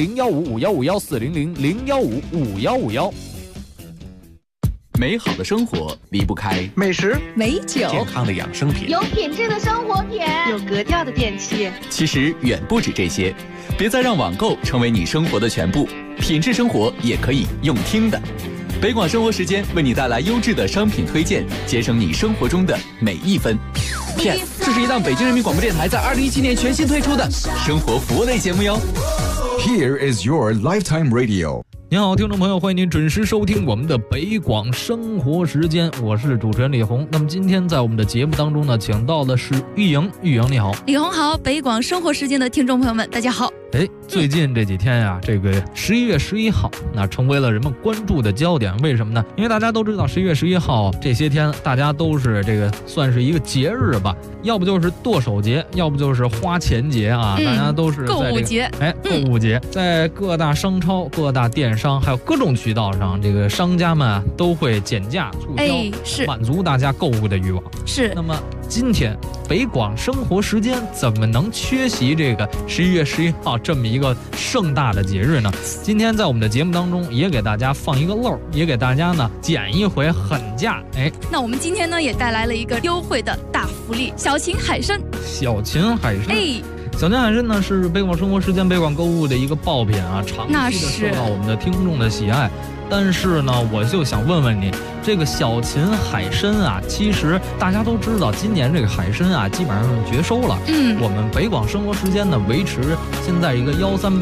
Speaker 10: ：400-015-5151，400-015-5151。
Speaker 3: 美好的生活离不开
Speaker 13: 美食、
Speaker 14: 美酒、
Speaker 3: 健康的养生品、
Speaker 18: 有品质的生活品、
Speaker 14: 有格调的电器。
Speaker 3: 其实远不止这些，别再让网购成为你生活的全部，品质生活也可以用听的。北广生活时间为你带来优质的商品推荐，节省你生活中的每一分。PS， 这是一档北京人民广播电台在2017年全新推出的生活服务类节目哟。
Speaker 15: Here is your lifetime radio。
Speaker 10: 您好，听众朋友，欢迎您准时收听我们的北广生活时间，我是主持人李红。那么今天在我们的节目当中呢，请到的是玉莹，玉莹你好。
Speaker 11: 李红好，北广生活时间的听众朋友们，大家好。
Speaker 10: 最近这几天呀，这个11月11号，那成为了人们关注的焦点。为什么呢？因为大家都知道11月11号这些天，大家都是这个算是一个节日吧，要不就是剁手节，要不就是花钱节啊，大家都是在、这个、
Speaker 11: 购物节。
Speaker 10: 购物节，在各大商超、各大电商还有各种渠道上，这个商家们啊都会减价促销，
Speaker 11: 是
Speaker 10: 满足大家购物的欲望。
Speaker 11: 是。
Speaker 10: 那么今天北广生活时间怎么能缺席这个11月11号这么一个盛大的节日呢？今天在我们的节目当中也给大家放一个漏，也给大家呢减一回狠价。
Speaker 11: 那我们今天呢也带来了一个优惠的大福利，小秦海参。
Speaker 10: 小秦海参。小秦海参呢是北广生活时间北广购物的一个爆品啊，长期的受到我们的听众的喜爱。但是呢，我就想问问你，这个小秦海参啊，其实大家都知道，今年这个海参啊，基本上是绝收了。我们北广生活时间呢，维持现在一个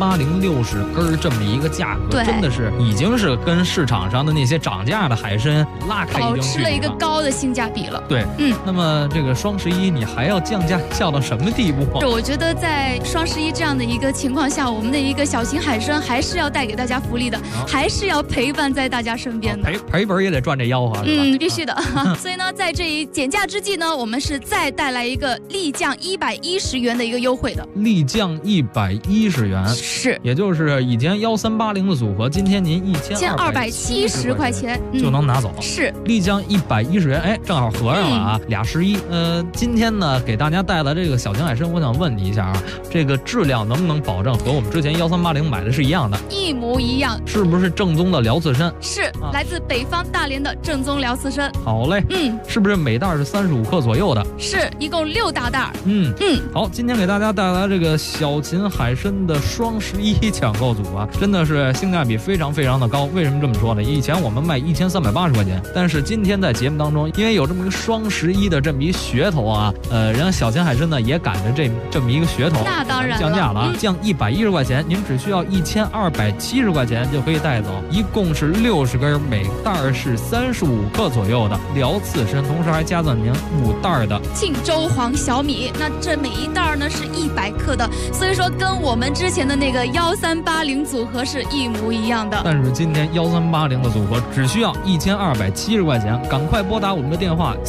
Speaker 10: 13806根这么一个价格，真的是已经是跟市场上的那些涨价的海参拉开一定距离了，保
Speaker 11: 持了一个高的性价比了。
Speaker 10: 对，那么这个双11你还要降价降到什么地步？
Speaker 11: 我觉得在双11这样的一个情况下，我们的一个小秦海参还是要带给大家福利的，还是要陪伴伴在大家身边的。
Speaker 10: 赔本也得赚这吆喝，是吧？
Speaker 11: 必须的。所以呢，在这一减价之际呢，我们是再带来一个立降110元的一个优惠的。
Speaker 13: 立降110元，
Speaker 11: 是，
Speaker 13: 也就是以前1380的组合，今天您
Speaker 11: 1270块钱
Speaker 13: 就能拿走。
Speaker 11: 是，
Speaker 13: 立降110元，哎，正好合上了啊，俩11。今天呢，给大家带来这个小秦海参，我想问你一下啊，这个质量能不能保证和我们之前1380买的是一样的？
Speaker 11: 一模一样。
Speaker 13: 是不是正宗的辽刺参？
Speaker 11: 是，来自北方大连的正宗辽刺参。
Speaker 13: 好嘞，是不是每袋是35克左右的？
Speaker 11: 是，一共6大袋。
Speaker 13: 好，今天给大家带来这个小秦海参的双11抢购组啊，真的是性价比非常非常的高。为什么这么说呢？以前我们卖1380块钱，但是今天在节目当中，因为有这么一个双11的这么一噱头啊，人家小秦海参呢也赶着这么一个噱头，
Speaker 11: 那当然
Speaker 13: 降价了啊，降110块钱，您只需要1270块钱就可以带走，一共是60根，每袋是35克左右的辽刺参，同时还加赠您5袋的
Speaker 11: 庆州黄小米。那这每一袋呢是100克的，所以说跟我们之前的那个1380组合是一模一样的。
Speaker 13: 但是今天1380的组合只需要1270块钱，赶快拨打我们的电话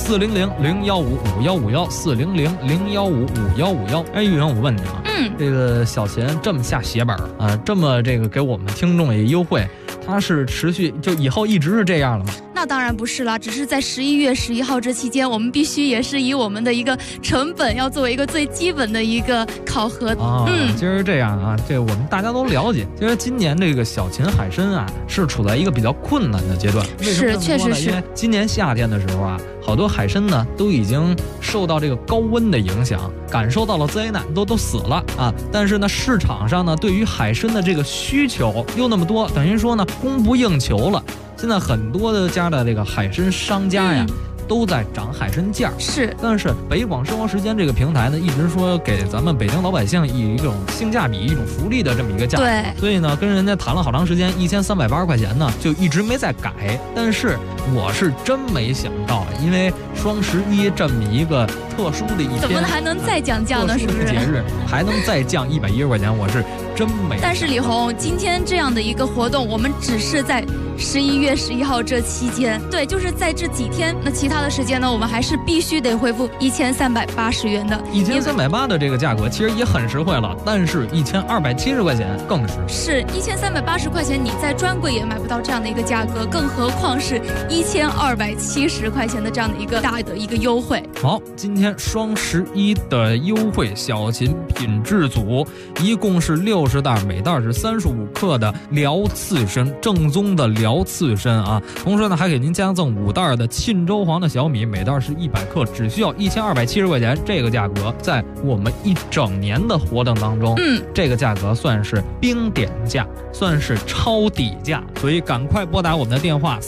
Speaker 13: 400-015-5151，400-015-5151。哎，玉阳，我问你啊，这个小秦这么下血本啊，这么这个给我们听众也优惠，它是持续就以后一直是这样了吗？
Speaker 11: 那当然不是啦，只是在11月11号这期间，我们必须也是以我们的一个成本要作为一个最基本的一个考核。
Speaker 13: 其实这样啊，这我们大家都了解。其实今年这个小秦海参啊，是处在一个比较困难的阶段。
Speaker 11: 是，确实是。
Speaker 13: 因为今年夏天的时候啊，好多海参呢都已经受到这个高温的影响，感受到了灾难，都死了啊。但是呢，市场上呢对于海参的这个需求又那么多，等于说呢供不应求了。现在很多的家的这个海参商家呀，都在涨海参价。
Speaker 11: 是，
Speaker 13: 但是北广生活时间这个平台呢，一直说给咱们北京老百姓以一种性价比、一种福利的这么一个价格。
Speaker 11: 对，
Speaker 13: 所以呢，跟人家谈了好长时间，1380块钱呢，就一直没再改。但是我是真没想到，因为双11这么一个特殊的一天，
Speaker 11: 怎么还能再降价呢？是不是？
Speaker 13: 节日还能再降110块钱，我是真没。
Speaker 11: 但是李红，今天这样的一个活动，我们只是在11月11号这期间，对，就是在这几天。那其他的时间呢，我们还是必须得恢复1380元的。
Speaker 13: 1380的这个价格其实也很实惠了，但是1270块钱更实惠。
Speaker 11: 是1380块钱，你在专柜也买不到这样的一个价格，更何况是1270块钱的这样的一个大的一个优惠。
Speaker 13: 好，今天双11的优惠小秦品质组，一共是60袋，每袋是35克的辽刺参，正宗的辽刺参啊。同时呢，还给您加赠5袋的沁州黄的小米，每袋是100克，只需要1270块钱。这个价格在我们一整年的活动当中，这个价格算是冰点价，算是超底价。所以赶快拨打我们的电话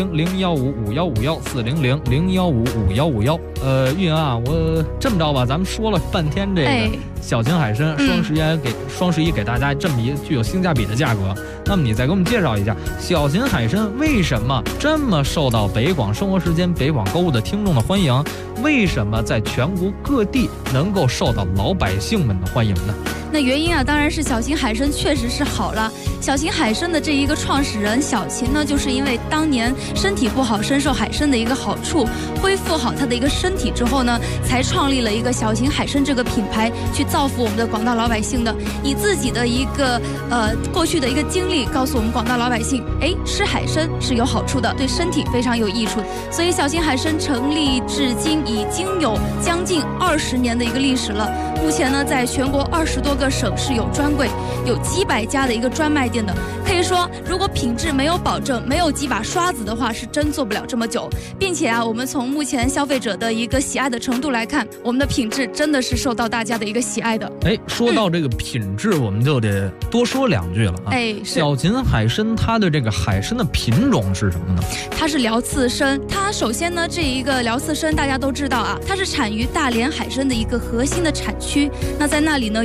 Speaker 13: 400-015-5151，400-015-5151。玉阳啊，我这么着吧，咱们说了半天这个小秦海参双11给大家这么一具有性价比的价格，那么你再给我们介绍一下小秦海参为什么这么受到北广生活时间、北广购物的听众的欢迎？为什么在全国各地能够受到老百姓们的欢迎呢？
Speaker 11: 那原因啊，当然是小秦海参确实是好了。小秦海参的这一个创始人小秦呢，就是因为当年身体不好，深受海参的一个好处，恢复好他的一个身体之后呢，才创立了一个小秦海参这个品牌，去造福我们的广大老百姓的。以自己的一个过去的一个经历，告诉我们广大老百姓，吃海参是有好处的，对身体非常有益处。所以小秦海参成立至今已经有将近20年的一个历史了。目前呢，在全国20多个省市有专柜，有几百家的一个专卖店的。可以说，如果品质没有保证，没有几把刷子的话，是真做不了这么久。并且啊，我们从目前消费者的一个喜爱的程度来看，我们的品质真的是受到大家的一个喜爱的。
Speaker 13: 说到这个品质，我们就得多说2句了啊。小秦海参它的这个海参的品种是什么呢？
Speaker 11: 它是辽刺参。它首先呢，这一个辽刺参大家都知道啊，它是产于大连海参的一个核心的产区。那在那里呢，有着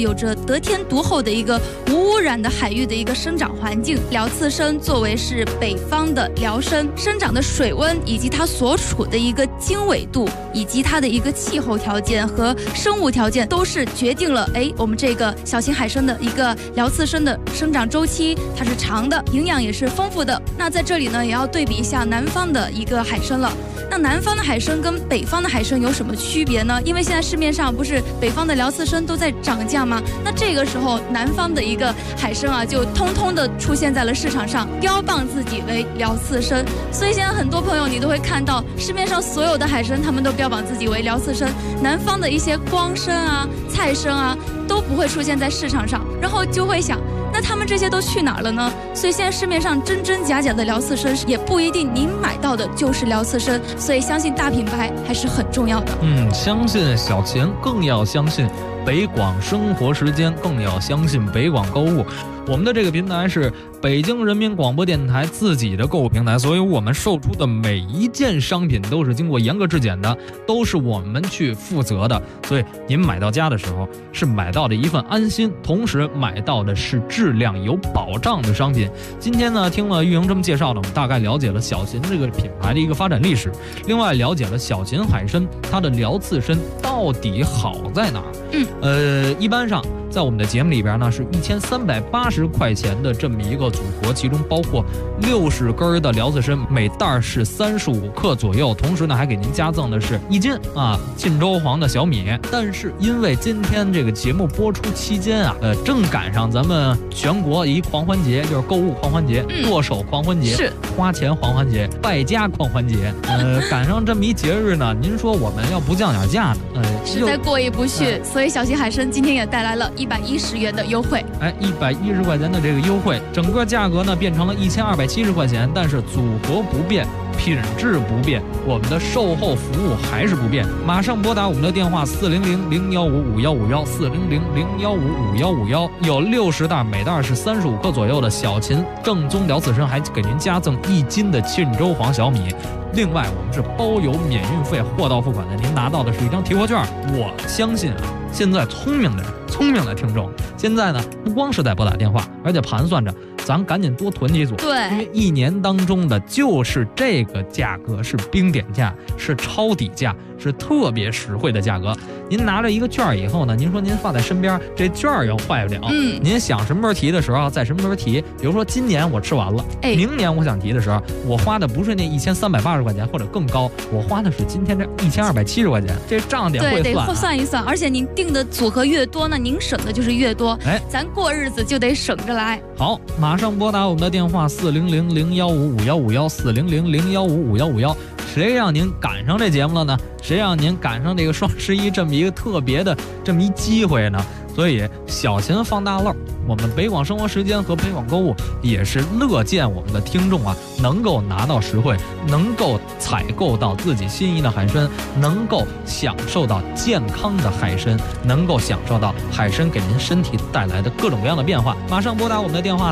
Speaker 11: 得天独厚的一个无污染的海域的一个生长环境。辽刺参作为是北方的辽参，生长的水温以及它所处的一个经纬度，以及它的一个气候条件和生物条件，都是决定了我们这个小型海参的一个辽刺参的生长周期，它是长的，营养也是丰富的。那在这里呢，也要对比一下南方的一个海参了。那南方的海参跟北方的海参有什么区别呢？因为现在市面上不是北方的辽刺参都在涨价吗？那这个时候南方的一个海参啊，就通通的出现在了市场上，标榜自己为辽刺参。所以现在很多朋友你都会看到市面上所有的海参，他们都标榜自己为辽刺参，南方的一些光参啊、菜参啊都不会出现在市场上，然后就会想，那他们这些都去哪儿了呢？所以现在市面上真真假假的辽刺参也不一定您买到的就是辽刺参，所以相信大品牌还是很重要的。
Speaker 13: 相信小秦，更要相信北广生活时间，更要相信北广购物。我们的这个平台是北京人民广播电台自己的购物平台，所以我们售出的每一件商品都是经过严格质检的，都是我们去负责的。所以您买到家的时候是买到的一份安心，同时买到的是质量有保障的商品。今天呢，听了玉莹这么介绍呢，我们大概了解了小秦这个品牌的一个发展历史，另外了解了小秦海参它的辽刺参到底好在哪儿。一般上在我们的节目里边呢，是1380块钱的这么一个组合，其中包括60根的辽刺参，每袋是35克左右，同时呢还给您加赠的是1斤晋州黄的小米。但是因为今天这个节目播出期间正赶上咱们全国一狂欢节，就是购物狂欢节、剁手狂欢节、是花钱狂欢节、败家狂欢节，赶上这么一节日呢，您说我们要不降点价呢，
Speaker 11: 实在过意不去。所以小型海参今天也带来了110元的优惠
Speaker 13: ，110块钱的这个优惠，整个价格呢变成了1270块钱，但是组合不变，品质不变，我们的售后服务还是不变。马上拨打我们的电话400-015-5151，400-015-5151，有60袋，每袋是35克左右的小秦正宗辽刺参，还给您加赠1斤的沁州黄小米。另外我们是包邮免运费，货到付款的，您拿到的是一张提货券。我相信现在聪明的听众，现在呢不光是在拨打电话，而且盘算着咱赶紧多囤几组，
Speaker 11: 对，
Speaker 13: 因为一年当中的就是这个价格是冰点价，是抄底价，是特别实惠的价格。您拿着一个券以后呢，您说您放在身边，这券又坏不了，您想什么时候提的时候在什么时候提。比如说今年我吃完了，明年我想提的时候，我花的不是那1380块钱或者更高，我花的是今天这1270块钱，这账得会算，
Speaker 11: 得算一算。而且您定的组合越多呢，您省的就是越多，咱过日子就得省着来。
Speaker 13: 好，马上拨打我们的电话400-015-5151，400-015-5151。谁让您赶上这节目了呢？谁让您赶上这个双11这么一个特别的这么一机会呢？所以小秦放大漏，我们北广生活时间和北广购物也是乐见我们的听众能够拿到实惠，能够采购到自己心仪的海参，能够享受到健康的海参，能够享受到海参给您身体带来的各种各样的变化。马上拨打我们的电话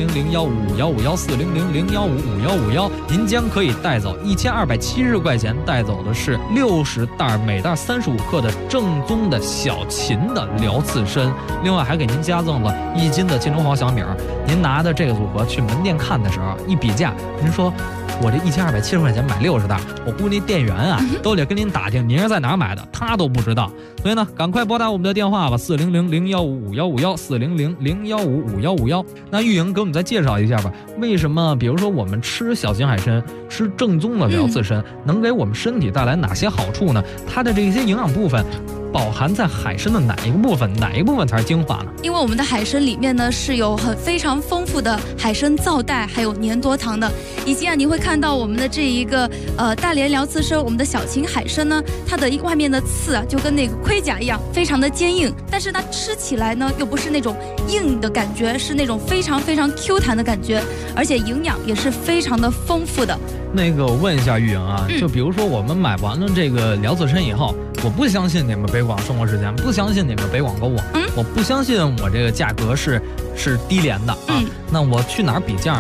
Speaker 13: 400-015-5151，400-015-5151，您将可以带走1270块钱，带走的是60袋，每袋35克的正宗的小秦的辽刺参。另外还给您加赠了1斤的沁州黄小米。您拿的这个组合去门店看的时候一比价，您说我这1270块钱买60袋，我估计店员都得跟您打听您是在哪儿买的，他都不知道。所以呢，赶快拨打我们的电话吧，400-015-5151，400-015-5151。那玉莹给我们再介绍一下吧，为什么比如说我们吃小型海参，吃正宗的辽刺参，能给我们身体带来哪些好处呢？它的这些营养部分饱含在海参的哪一个部分？哪一部分才是精华呢？
Speaker 11: 因为我们的海参里面呢是有非常丰富的海参皂带，还有粘多糖的，以及你会看到我们的这一个大连辽刺参，我们的小秦海参呢，它的外面的刺就跟那个盔甲一样，非常的坚硬，但是它吃起来呢又不是那种硬的感觉，是那种非常非常 Q 弹的感觉，而且营养也是非常的丰富的。
Speaker 13: 那个我问一下玉莹就比如说我们买完了这个辽刺参以后，我不相信你们北广生活时间，不相信你们北广购物，我不相信我这个价格是低廉的那我去哪儿比价呢？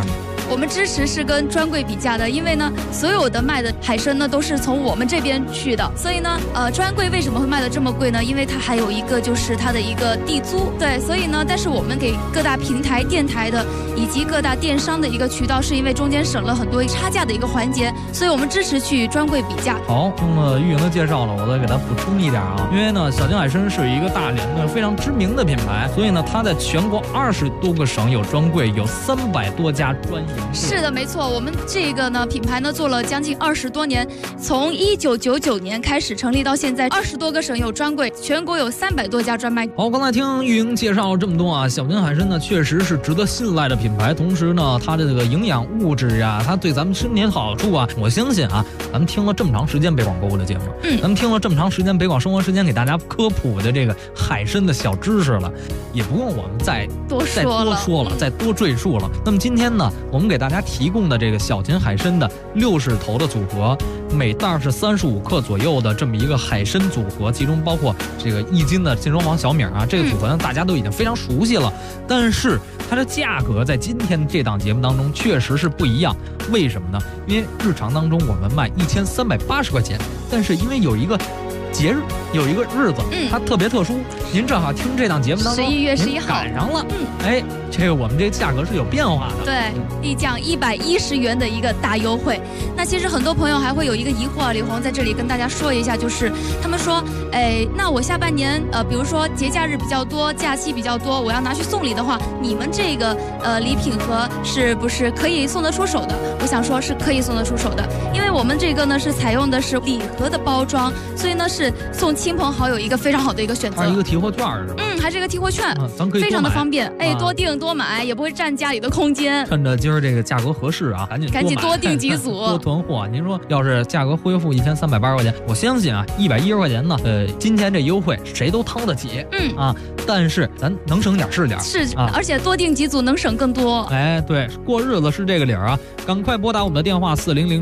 Speaker 11: 我们支持是跟专柜比价的，因为呢，所有的卖的海参呢都是从我们这边去的，所以呢，专柜为什么会卖的这么贵呢？因为它还有一个就是它的一个地租，对，所以呢，但是我们给各大平台、电台的以及各大电商的一个渠道，是因为中间省了很多差价的一个环节，所以我们支持去专柜比价。
Speaker 13: 好，听了玉莹的介绍了，我再给它补充一点啊，因为呢，小金海参是一个大连的非常知名的品牌，所以呢，它在全国20多个省有专柜，有300多家专营店。
Speaker 11: 是的，没错，我们这个呢品牌呢做了将近20多年，从1999年开始成立到现在，20多个省有专柜，全国有300多家专卖。
Speaker 13: 好，刚才听玉莹介绍这么多啊，小金海参呢确实是值得信赖的品牌，同时呢，它的这个营养物质啊，它对咱们身体的好处啊，我相信啊，咱们听了这么长时间北广购物的节目，咱们听了这么长时间北广生活时间给大家科普的这个海参的小知识了，也不用我们再多说了，再多赘述了。那么今天呢，我们给大家提供的这个小金海参的60头的组合，每袋是35克左右的这么一个海参组合，其中包括这个1斤的金双黄小米啊，这个组合呢大家都已经非常熟悉了，但是它的价格在今天这档节目当中确实是不一样。为什么呢？因为日常当中我们卖1380块钱，但是因为有一个节日，有一个日子，它特别特殊。您正好听这档节目当中
Speaker 11: 11月11号
Speaker 13: 赶上了，哎，这个我们这价格是有变化的，
Speaker 11: 对，立降110元的一个大优惠。那其实很多朋友还会有一个疑惑啊，李红在这里跟大家说一下，就是他们说，哎，那我下半年比如说节假日比较多，假期比较多，我要拿去送礼的话，你们这个礼品盒是不是可以送得出手的？我想说是可以送得出手的，因为我们这个呢是采用的是礼盒的包装，所以呢是送亲朋好友一个非常好的一个选择。
Speaker 13: 还有一个提货券是吧？
Speaker 11: 还是一个提货券，
Speaker 13: 咱可以
Speaker 11: 非常的方便，哎，多订多买也不会占家里的空间。
Speaker 13: 趁着今儿这个价格合适啊，赶紧
Speaker 11: 多订几组，
Speaker 13: 多囤货。您说要是价格恢复1380块钱，我相信啊，110块钱呢，今天这优惠谁都掏得起，但是咱能省点是点，
Speaker 11: 而且多订几组能省更多。
Speaker 13: 哎，对，过日子是这个理儿啊，赶快拨打我们的电话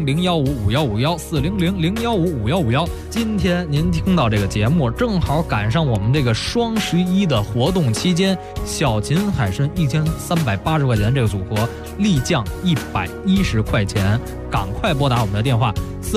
Speaker 13: 400-015-5151，400-015-5151。今天您听到这个节目，正好赶上我们这个双11的活动期间，小秦海参1380块钱这个组合立降110块钱，赶快拨打我们的电话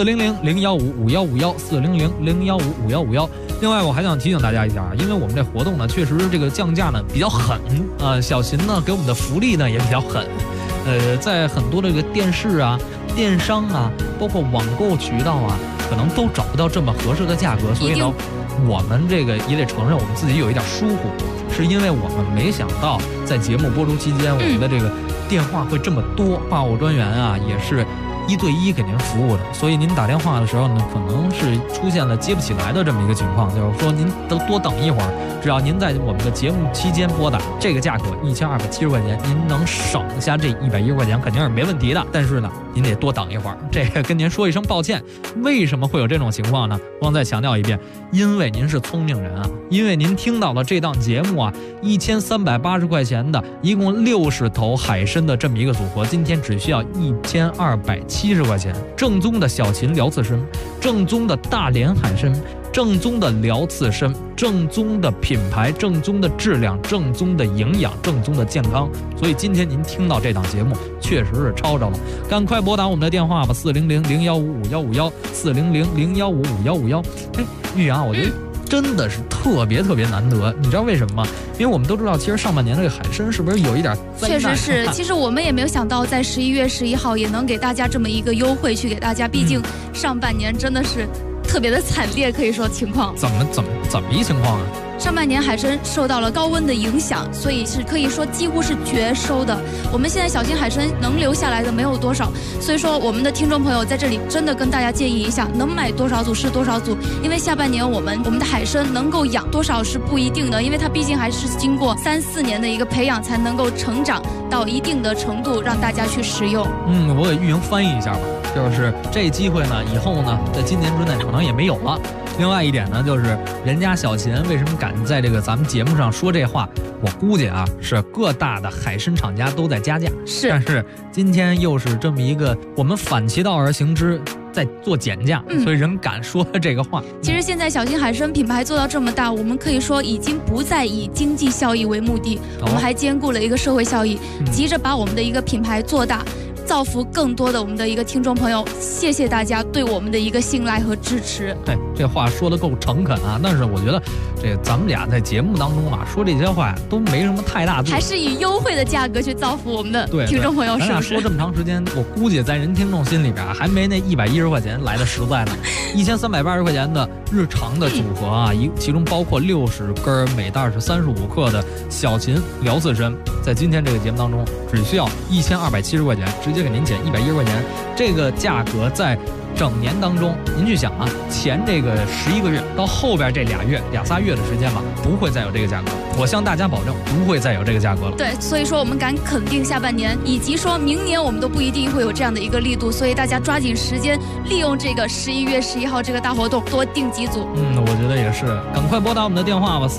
Speaker 13: 400-015-5151，400-015-5151。另外，我还想提醒大家一下，因为我们这活动呢，确实这个降价呢比较狠小秦呢给我们的福利呢也比较狠，在很多这个电视啊、电商啊，包括网购渠道啊，可能都找不到这么合适的价格，所以呢，我们这个也得承认我们自己有一点疏忽，是因为我们没想到在节目播出期间，我们的这个电话会这么多，话务专员啊也是1对1给您服务的，所以您打电话的时候呢，可能是出现了接不起来的这么一个情况，就是说您多等一会儿，只要您在我们的节目期间拨打，这个价格1270块钱，您能省下这110块钱肯定是没问题的，但是呢，您得多等一会儿，这个跟您说一声抱歉。为什么会有这种情况呢？光再强调一遍，因为您是聪明人啊，因为您听到了这档节目啊，1380块钱的，一共60头海参的这么一个组合，今天只需要1270块钱，正宗的小秦辽刺参，正宗的大连海参，正宗的辽刺参，正宗的品牌，正宗的质量，正宗的营养，正宗的健康。所以今天您听到这档节目确实是抄着了，赶快拨打我们的电话吧，400-015-5151，400-015-5151。哎，玉阳，我觉得真的是特别难得，你知道为什么吗？因为我们都知道，其实上半年这个海参是不是有一点灾难？
Speaker 11: 确实是，其实我们也没有想到，在11月11号也能给大家这么一个优惠去给大家，毕竟上半年真的是特别的惨烈，可以说情况。
Speaker 13: 怎么一情况啊？
Speaker 11: 上半年海参受到了高温的影响，所以是可以说几乎是绝收的。我们现在小金海参能留下来的没有多少，所以说我们的听众朋友在这里真的跟大家建议一下，能买多少组是多少组，因为下半年我们的海参能够养多少是不一定的，因为它毕竟还是经过3-4年的一个培养才能够成长到一定的程度，让大家去食用。
Speaker 13: 我给玉莹翻译一下吧，就是这机会呢，以后呢，在今年之内可能也没有了。另外一点呢，就是人家小秦为什么敢在这个咱们节目上说这话，我估计啊，是各大的海参厂家都在加价，但是今天又是这么一个我们反其道而行之，在做减价，所以人敢说这个话。
Speaker 11: 其实现在小金海参品牌做到这么大，我们可以说已经不再以经济效益为目的，我们还兼顾了一个社会效益，急着把我们的一个品牌做大。 造福更多的我们的一个听众朋友。谢谢大家对我们的一个信赖和支持。
Speaker 13: 哎，这话说得够诚恳啊！但是我觉得，这咱们俩在节目当中啊说这些话都没什么太大度，
Speaker 11: 还是以优惠的价格去造福我们的听众朋友，是不是？
Speaker 13: 说这么长时间，我估计在人听众心里边还没那110块钱来的实在呢。1380块钱的日常的组合啊，其中包括60根，每袋是35克的小秦辽刺参，在今天这个节目当中只需要1270块钱，直接给您减110块钱。这个价格在整年当中，您去想啊，前这个11个月到后边这2、3月的时间吧，不会再有这个价格。我向大家保证，不会再有这个价格了。
Speaker 11: 对，所以说我们敢肯定下半年以及说明年我们都不一定会有这样的一个力度，所以大家抓紧时间，利用这个11月11号这个大活动，多订几组。
Speaker 13: 我觉得也是，赶快拨打我们的电话吧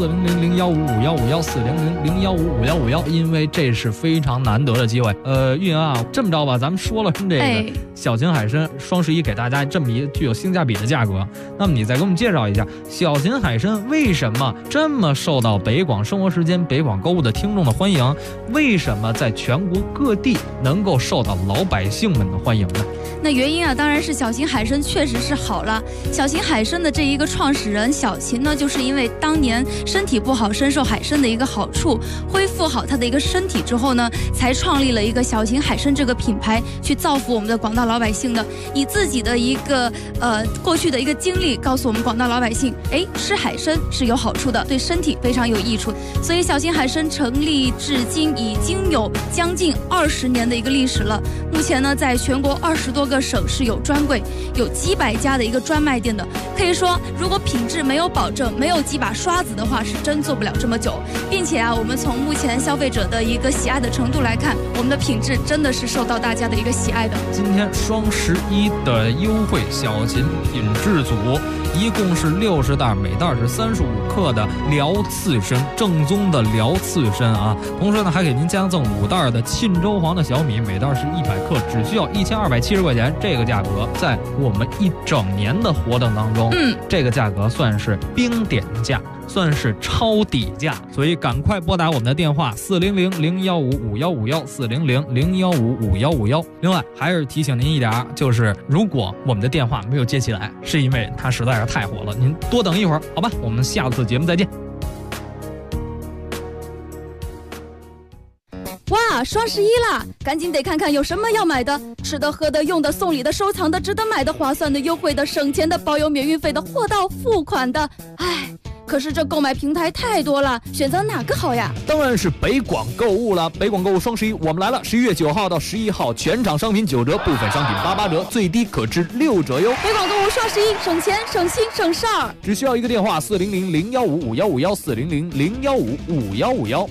Speaker 13: ，400-015-5151，400-015-5151，因为这是非常难得的机会。运啊，这么着吧，咱们说了这个小秦海参双11给大家这么一个具有性价比的价格，那么你再给我们介绍一下小秦海参为什么这么受到北广生活时间、北广购物的听众的欢迎？为什么在全国各地能够受到老百姓们的欢迎呢？
Speaker 11: 那原因啊，当然是小秦海参确实是好了。小秦海参的这一个创始人小秦呢，就是因为当年身体不好，深受海参的一个好处，恢复好他的一个身体之后呢，才创立了一个小秦海参这个品牌，去造福我们的广大老百姓的。以自己的一个过去的一个经历，告诉我们广大老百姓，吃海参是有好处的，对身体非常有益处。所以小秦海参成立至今已经有将近20年的一个历史了。目前呢，在全国20多个省市有专柜，有几百家的一个专卖店的。可以说，如果品质没有保证，没有几把刷子的话，是真做不了这么久。并且啊，我们从目前消费者的一个喜爱的程度来看，我们的品质真的是受到大家的一个喜爱的。
Speaker 13: 今天双11的优惠小秦品质组，一共是60袋，每袋是35克的辽刺参，正宗的辽刺参啊。同时呢，还给您加赠5袋的沁州黄的小米，每袋是100克，只需要1270块钱。这个价格在我们一整年的活动当中，这个价格算是冰点价，算是超底价，所以赶快拨打我们的电话400-015-5151，400-015-5151。另外还是提醒您一点，就是如果我们的电话没有接起来，是因为它实在是太火了，您多等一会儿，好吧？我们下次节目再见。
Speaker 11: 哇，双11啦，赶紧得看看有什么要买的，吃的、喝的、用的、送礼的、收藏的、值得买的、划算的、优惠的、省钱的、包邮免运费的、货到付款的。可是这购买平台太多了，选择哪个好呀？
Speaker 10: 当然是北广购物了。北广购物双11我们来了，11月9号到11号，全场商品9折，部分商品88折，最低可至6折哟。
Speaker 11: 北广购物双11，省钱、省心、省事儿。
Speaker 10: 只需要一个电话，400-015-5151，400-015-5151。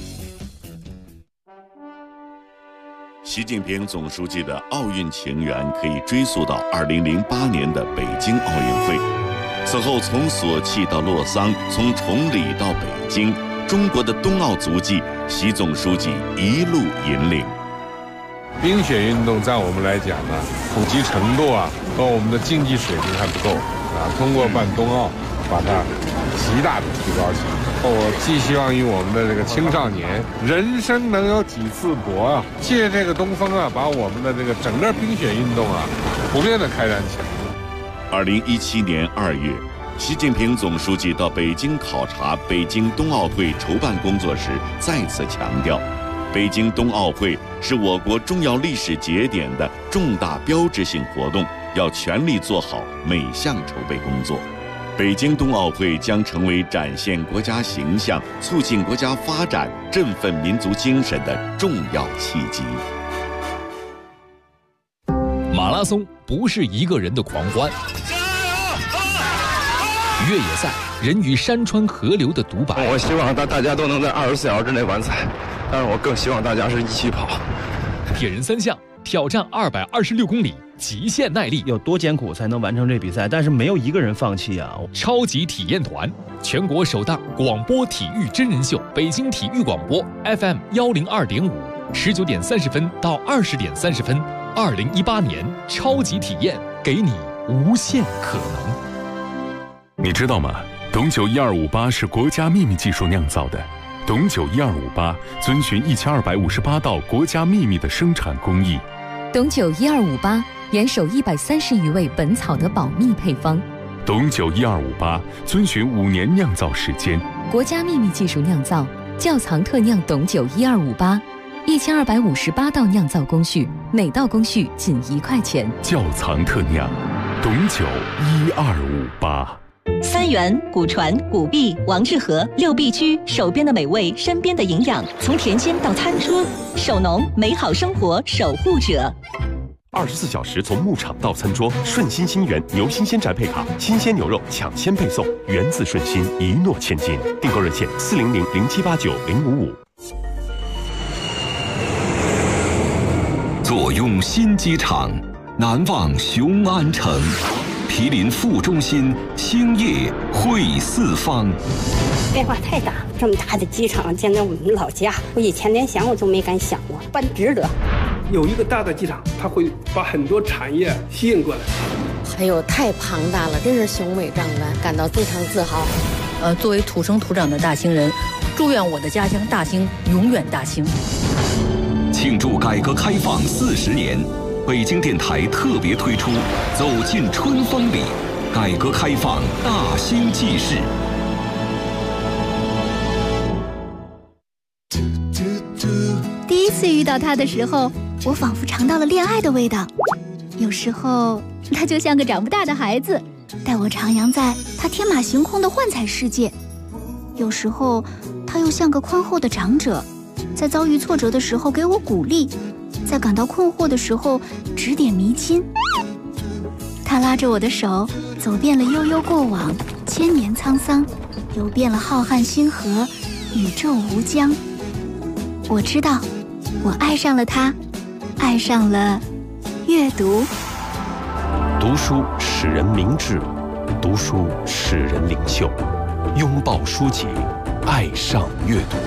Speaker 1: 习近平总书记的奥运情缘可以追溯到2008年的北京奥运会。此后，从索契到洛桑，从崇礼到北京，中国的冬奥足迹，习总书记一路引领。
Speaker 14: 冰雪运动在我们来讲呢，普及程度和我们的竞技水平还不够通过办冬奥，把它极大的提高起来。我寄希望于我们的这个青少年，人生能有几次搏借这个东风把我们的这个整个冰雪运动普遍的开展起来。
Speaker 1: 2017年2月，习近平总书记到北京考察北京冬奥会筹办工作时，再次强调，北京冬奥会是我国重要历史节点的重大标志性活动，要全力做好每项筹备工作。北京冬奥会将成为展现国家形象、促进国家发展、振奋民族精神的重要契机。
Speaker 18: 马拉松不是一个人的狂欢，越野赛人与山川河流的独白。
Speaker 19: 我希望大家都能在24小时之内完赛，但是我更希望大家是一起跑。
Speaker 18: 铁人3项挑战226公里，极限耐力，
Speaker 20: 有多艰苦才能完成这比赛？但是没有一个人放弃啊！
Speaker 18: 超级体验团，全国首档广播体育真人秀，北京体育广播 FM 102.5，19点30分到20点30分。2018年超级体验，给你无限可能。
Speaker 1: 你知道吗？董酒1258是国家秘密技术酿造的。董酒1258遵循1258道国家秘密的生产工艺，
Speaker 21: 董酒1258严守130余味本草的保密配方。
Speaker 9: 董酒1258遵循5年酿造时间，
Speaker 21: 国家秘密技术酿造，窖藏特酿董酒1258，1258道酿造工序，每道工序仅1块钱。
Speaker 9: 窖藏特酿，董酒1258。
Speaker 6: 三元、古传、古币、王致和6必居，手边的美味，身边的营养，从田间到餐桌，手农美好生活守护者。
Speaker 7: 24小时从牧场到餐桌，顺心新源牛新鲜宅配卡，新鲜牛肉抢先配送，源自顺心，一诺千金。订购热线400-0789-055。
Speaker 22: 坐拥新机场，难忘雄安城。毗邻副中心，兴业汇四方。
Speaker 23: 变化太大，这么大的机场建在我们老家，我以前连想我都没敢想过，办值得。
Speaker 24: 有一个大的机场，它会把很多产业吸引过来。
Speaker 25: 哎呦，太庞大了，真是雄伟壮观，感到非常自豪。
Speaker 26: 作为土生土长的大兴人，祝愿我的家乡大兴永远大兴。
Speaker 22: 庆祝改革开放40年。北京电台特别推出《走进春风里》，改革开放大兴纪事。
Speaker 27: 第一次遇到他的时候，我仿佛尝到了恋爱的味道。有时候，他就像个长不大的孩子，带我徜徉在他天马行空的幻彩世界；有时候，他又像个宽厚的长者，在遭遇挫折的时候给我鼓励。在感到困惑的时候指点迷津。他拉着我的手走遍了悠悠过往，千年沧桑，游遍了浩瀚星河，宇宙无疆。我知道我爱上了他，爱上了阅读。
Speaker 7: 读书使人明智，读书使人领袖。拥抱书籍，爱上阅读。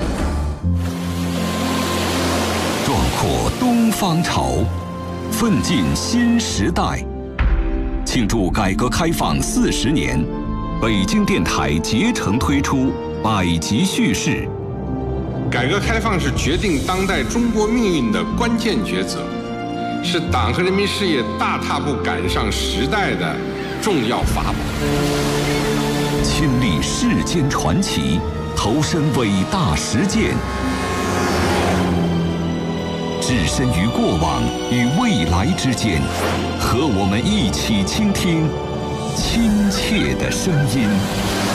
Speaker 22: 壮阔东方潮，奋进新时代。庆祝改革开放40年，北京电台竭诚推出百集叙事。
Speaker 14: 改革开放是决定当代中国命运的关键抉择，是党和人民事业大踏步赶上时代的重要法宝。
Speaker 22: 亲历世间传奇，投身伟大实践。置身于过往与未来之间，和我们一起倾听亲切的声音。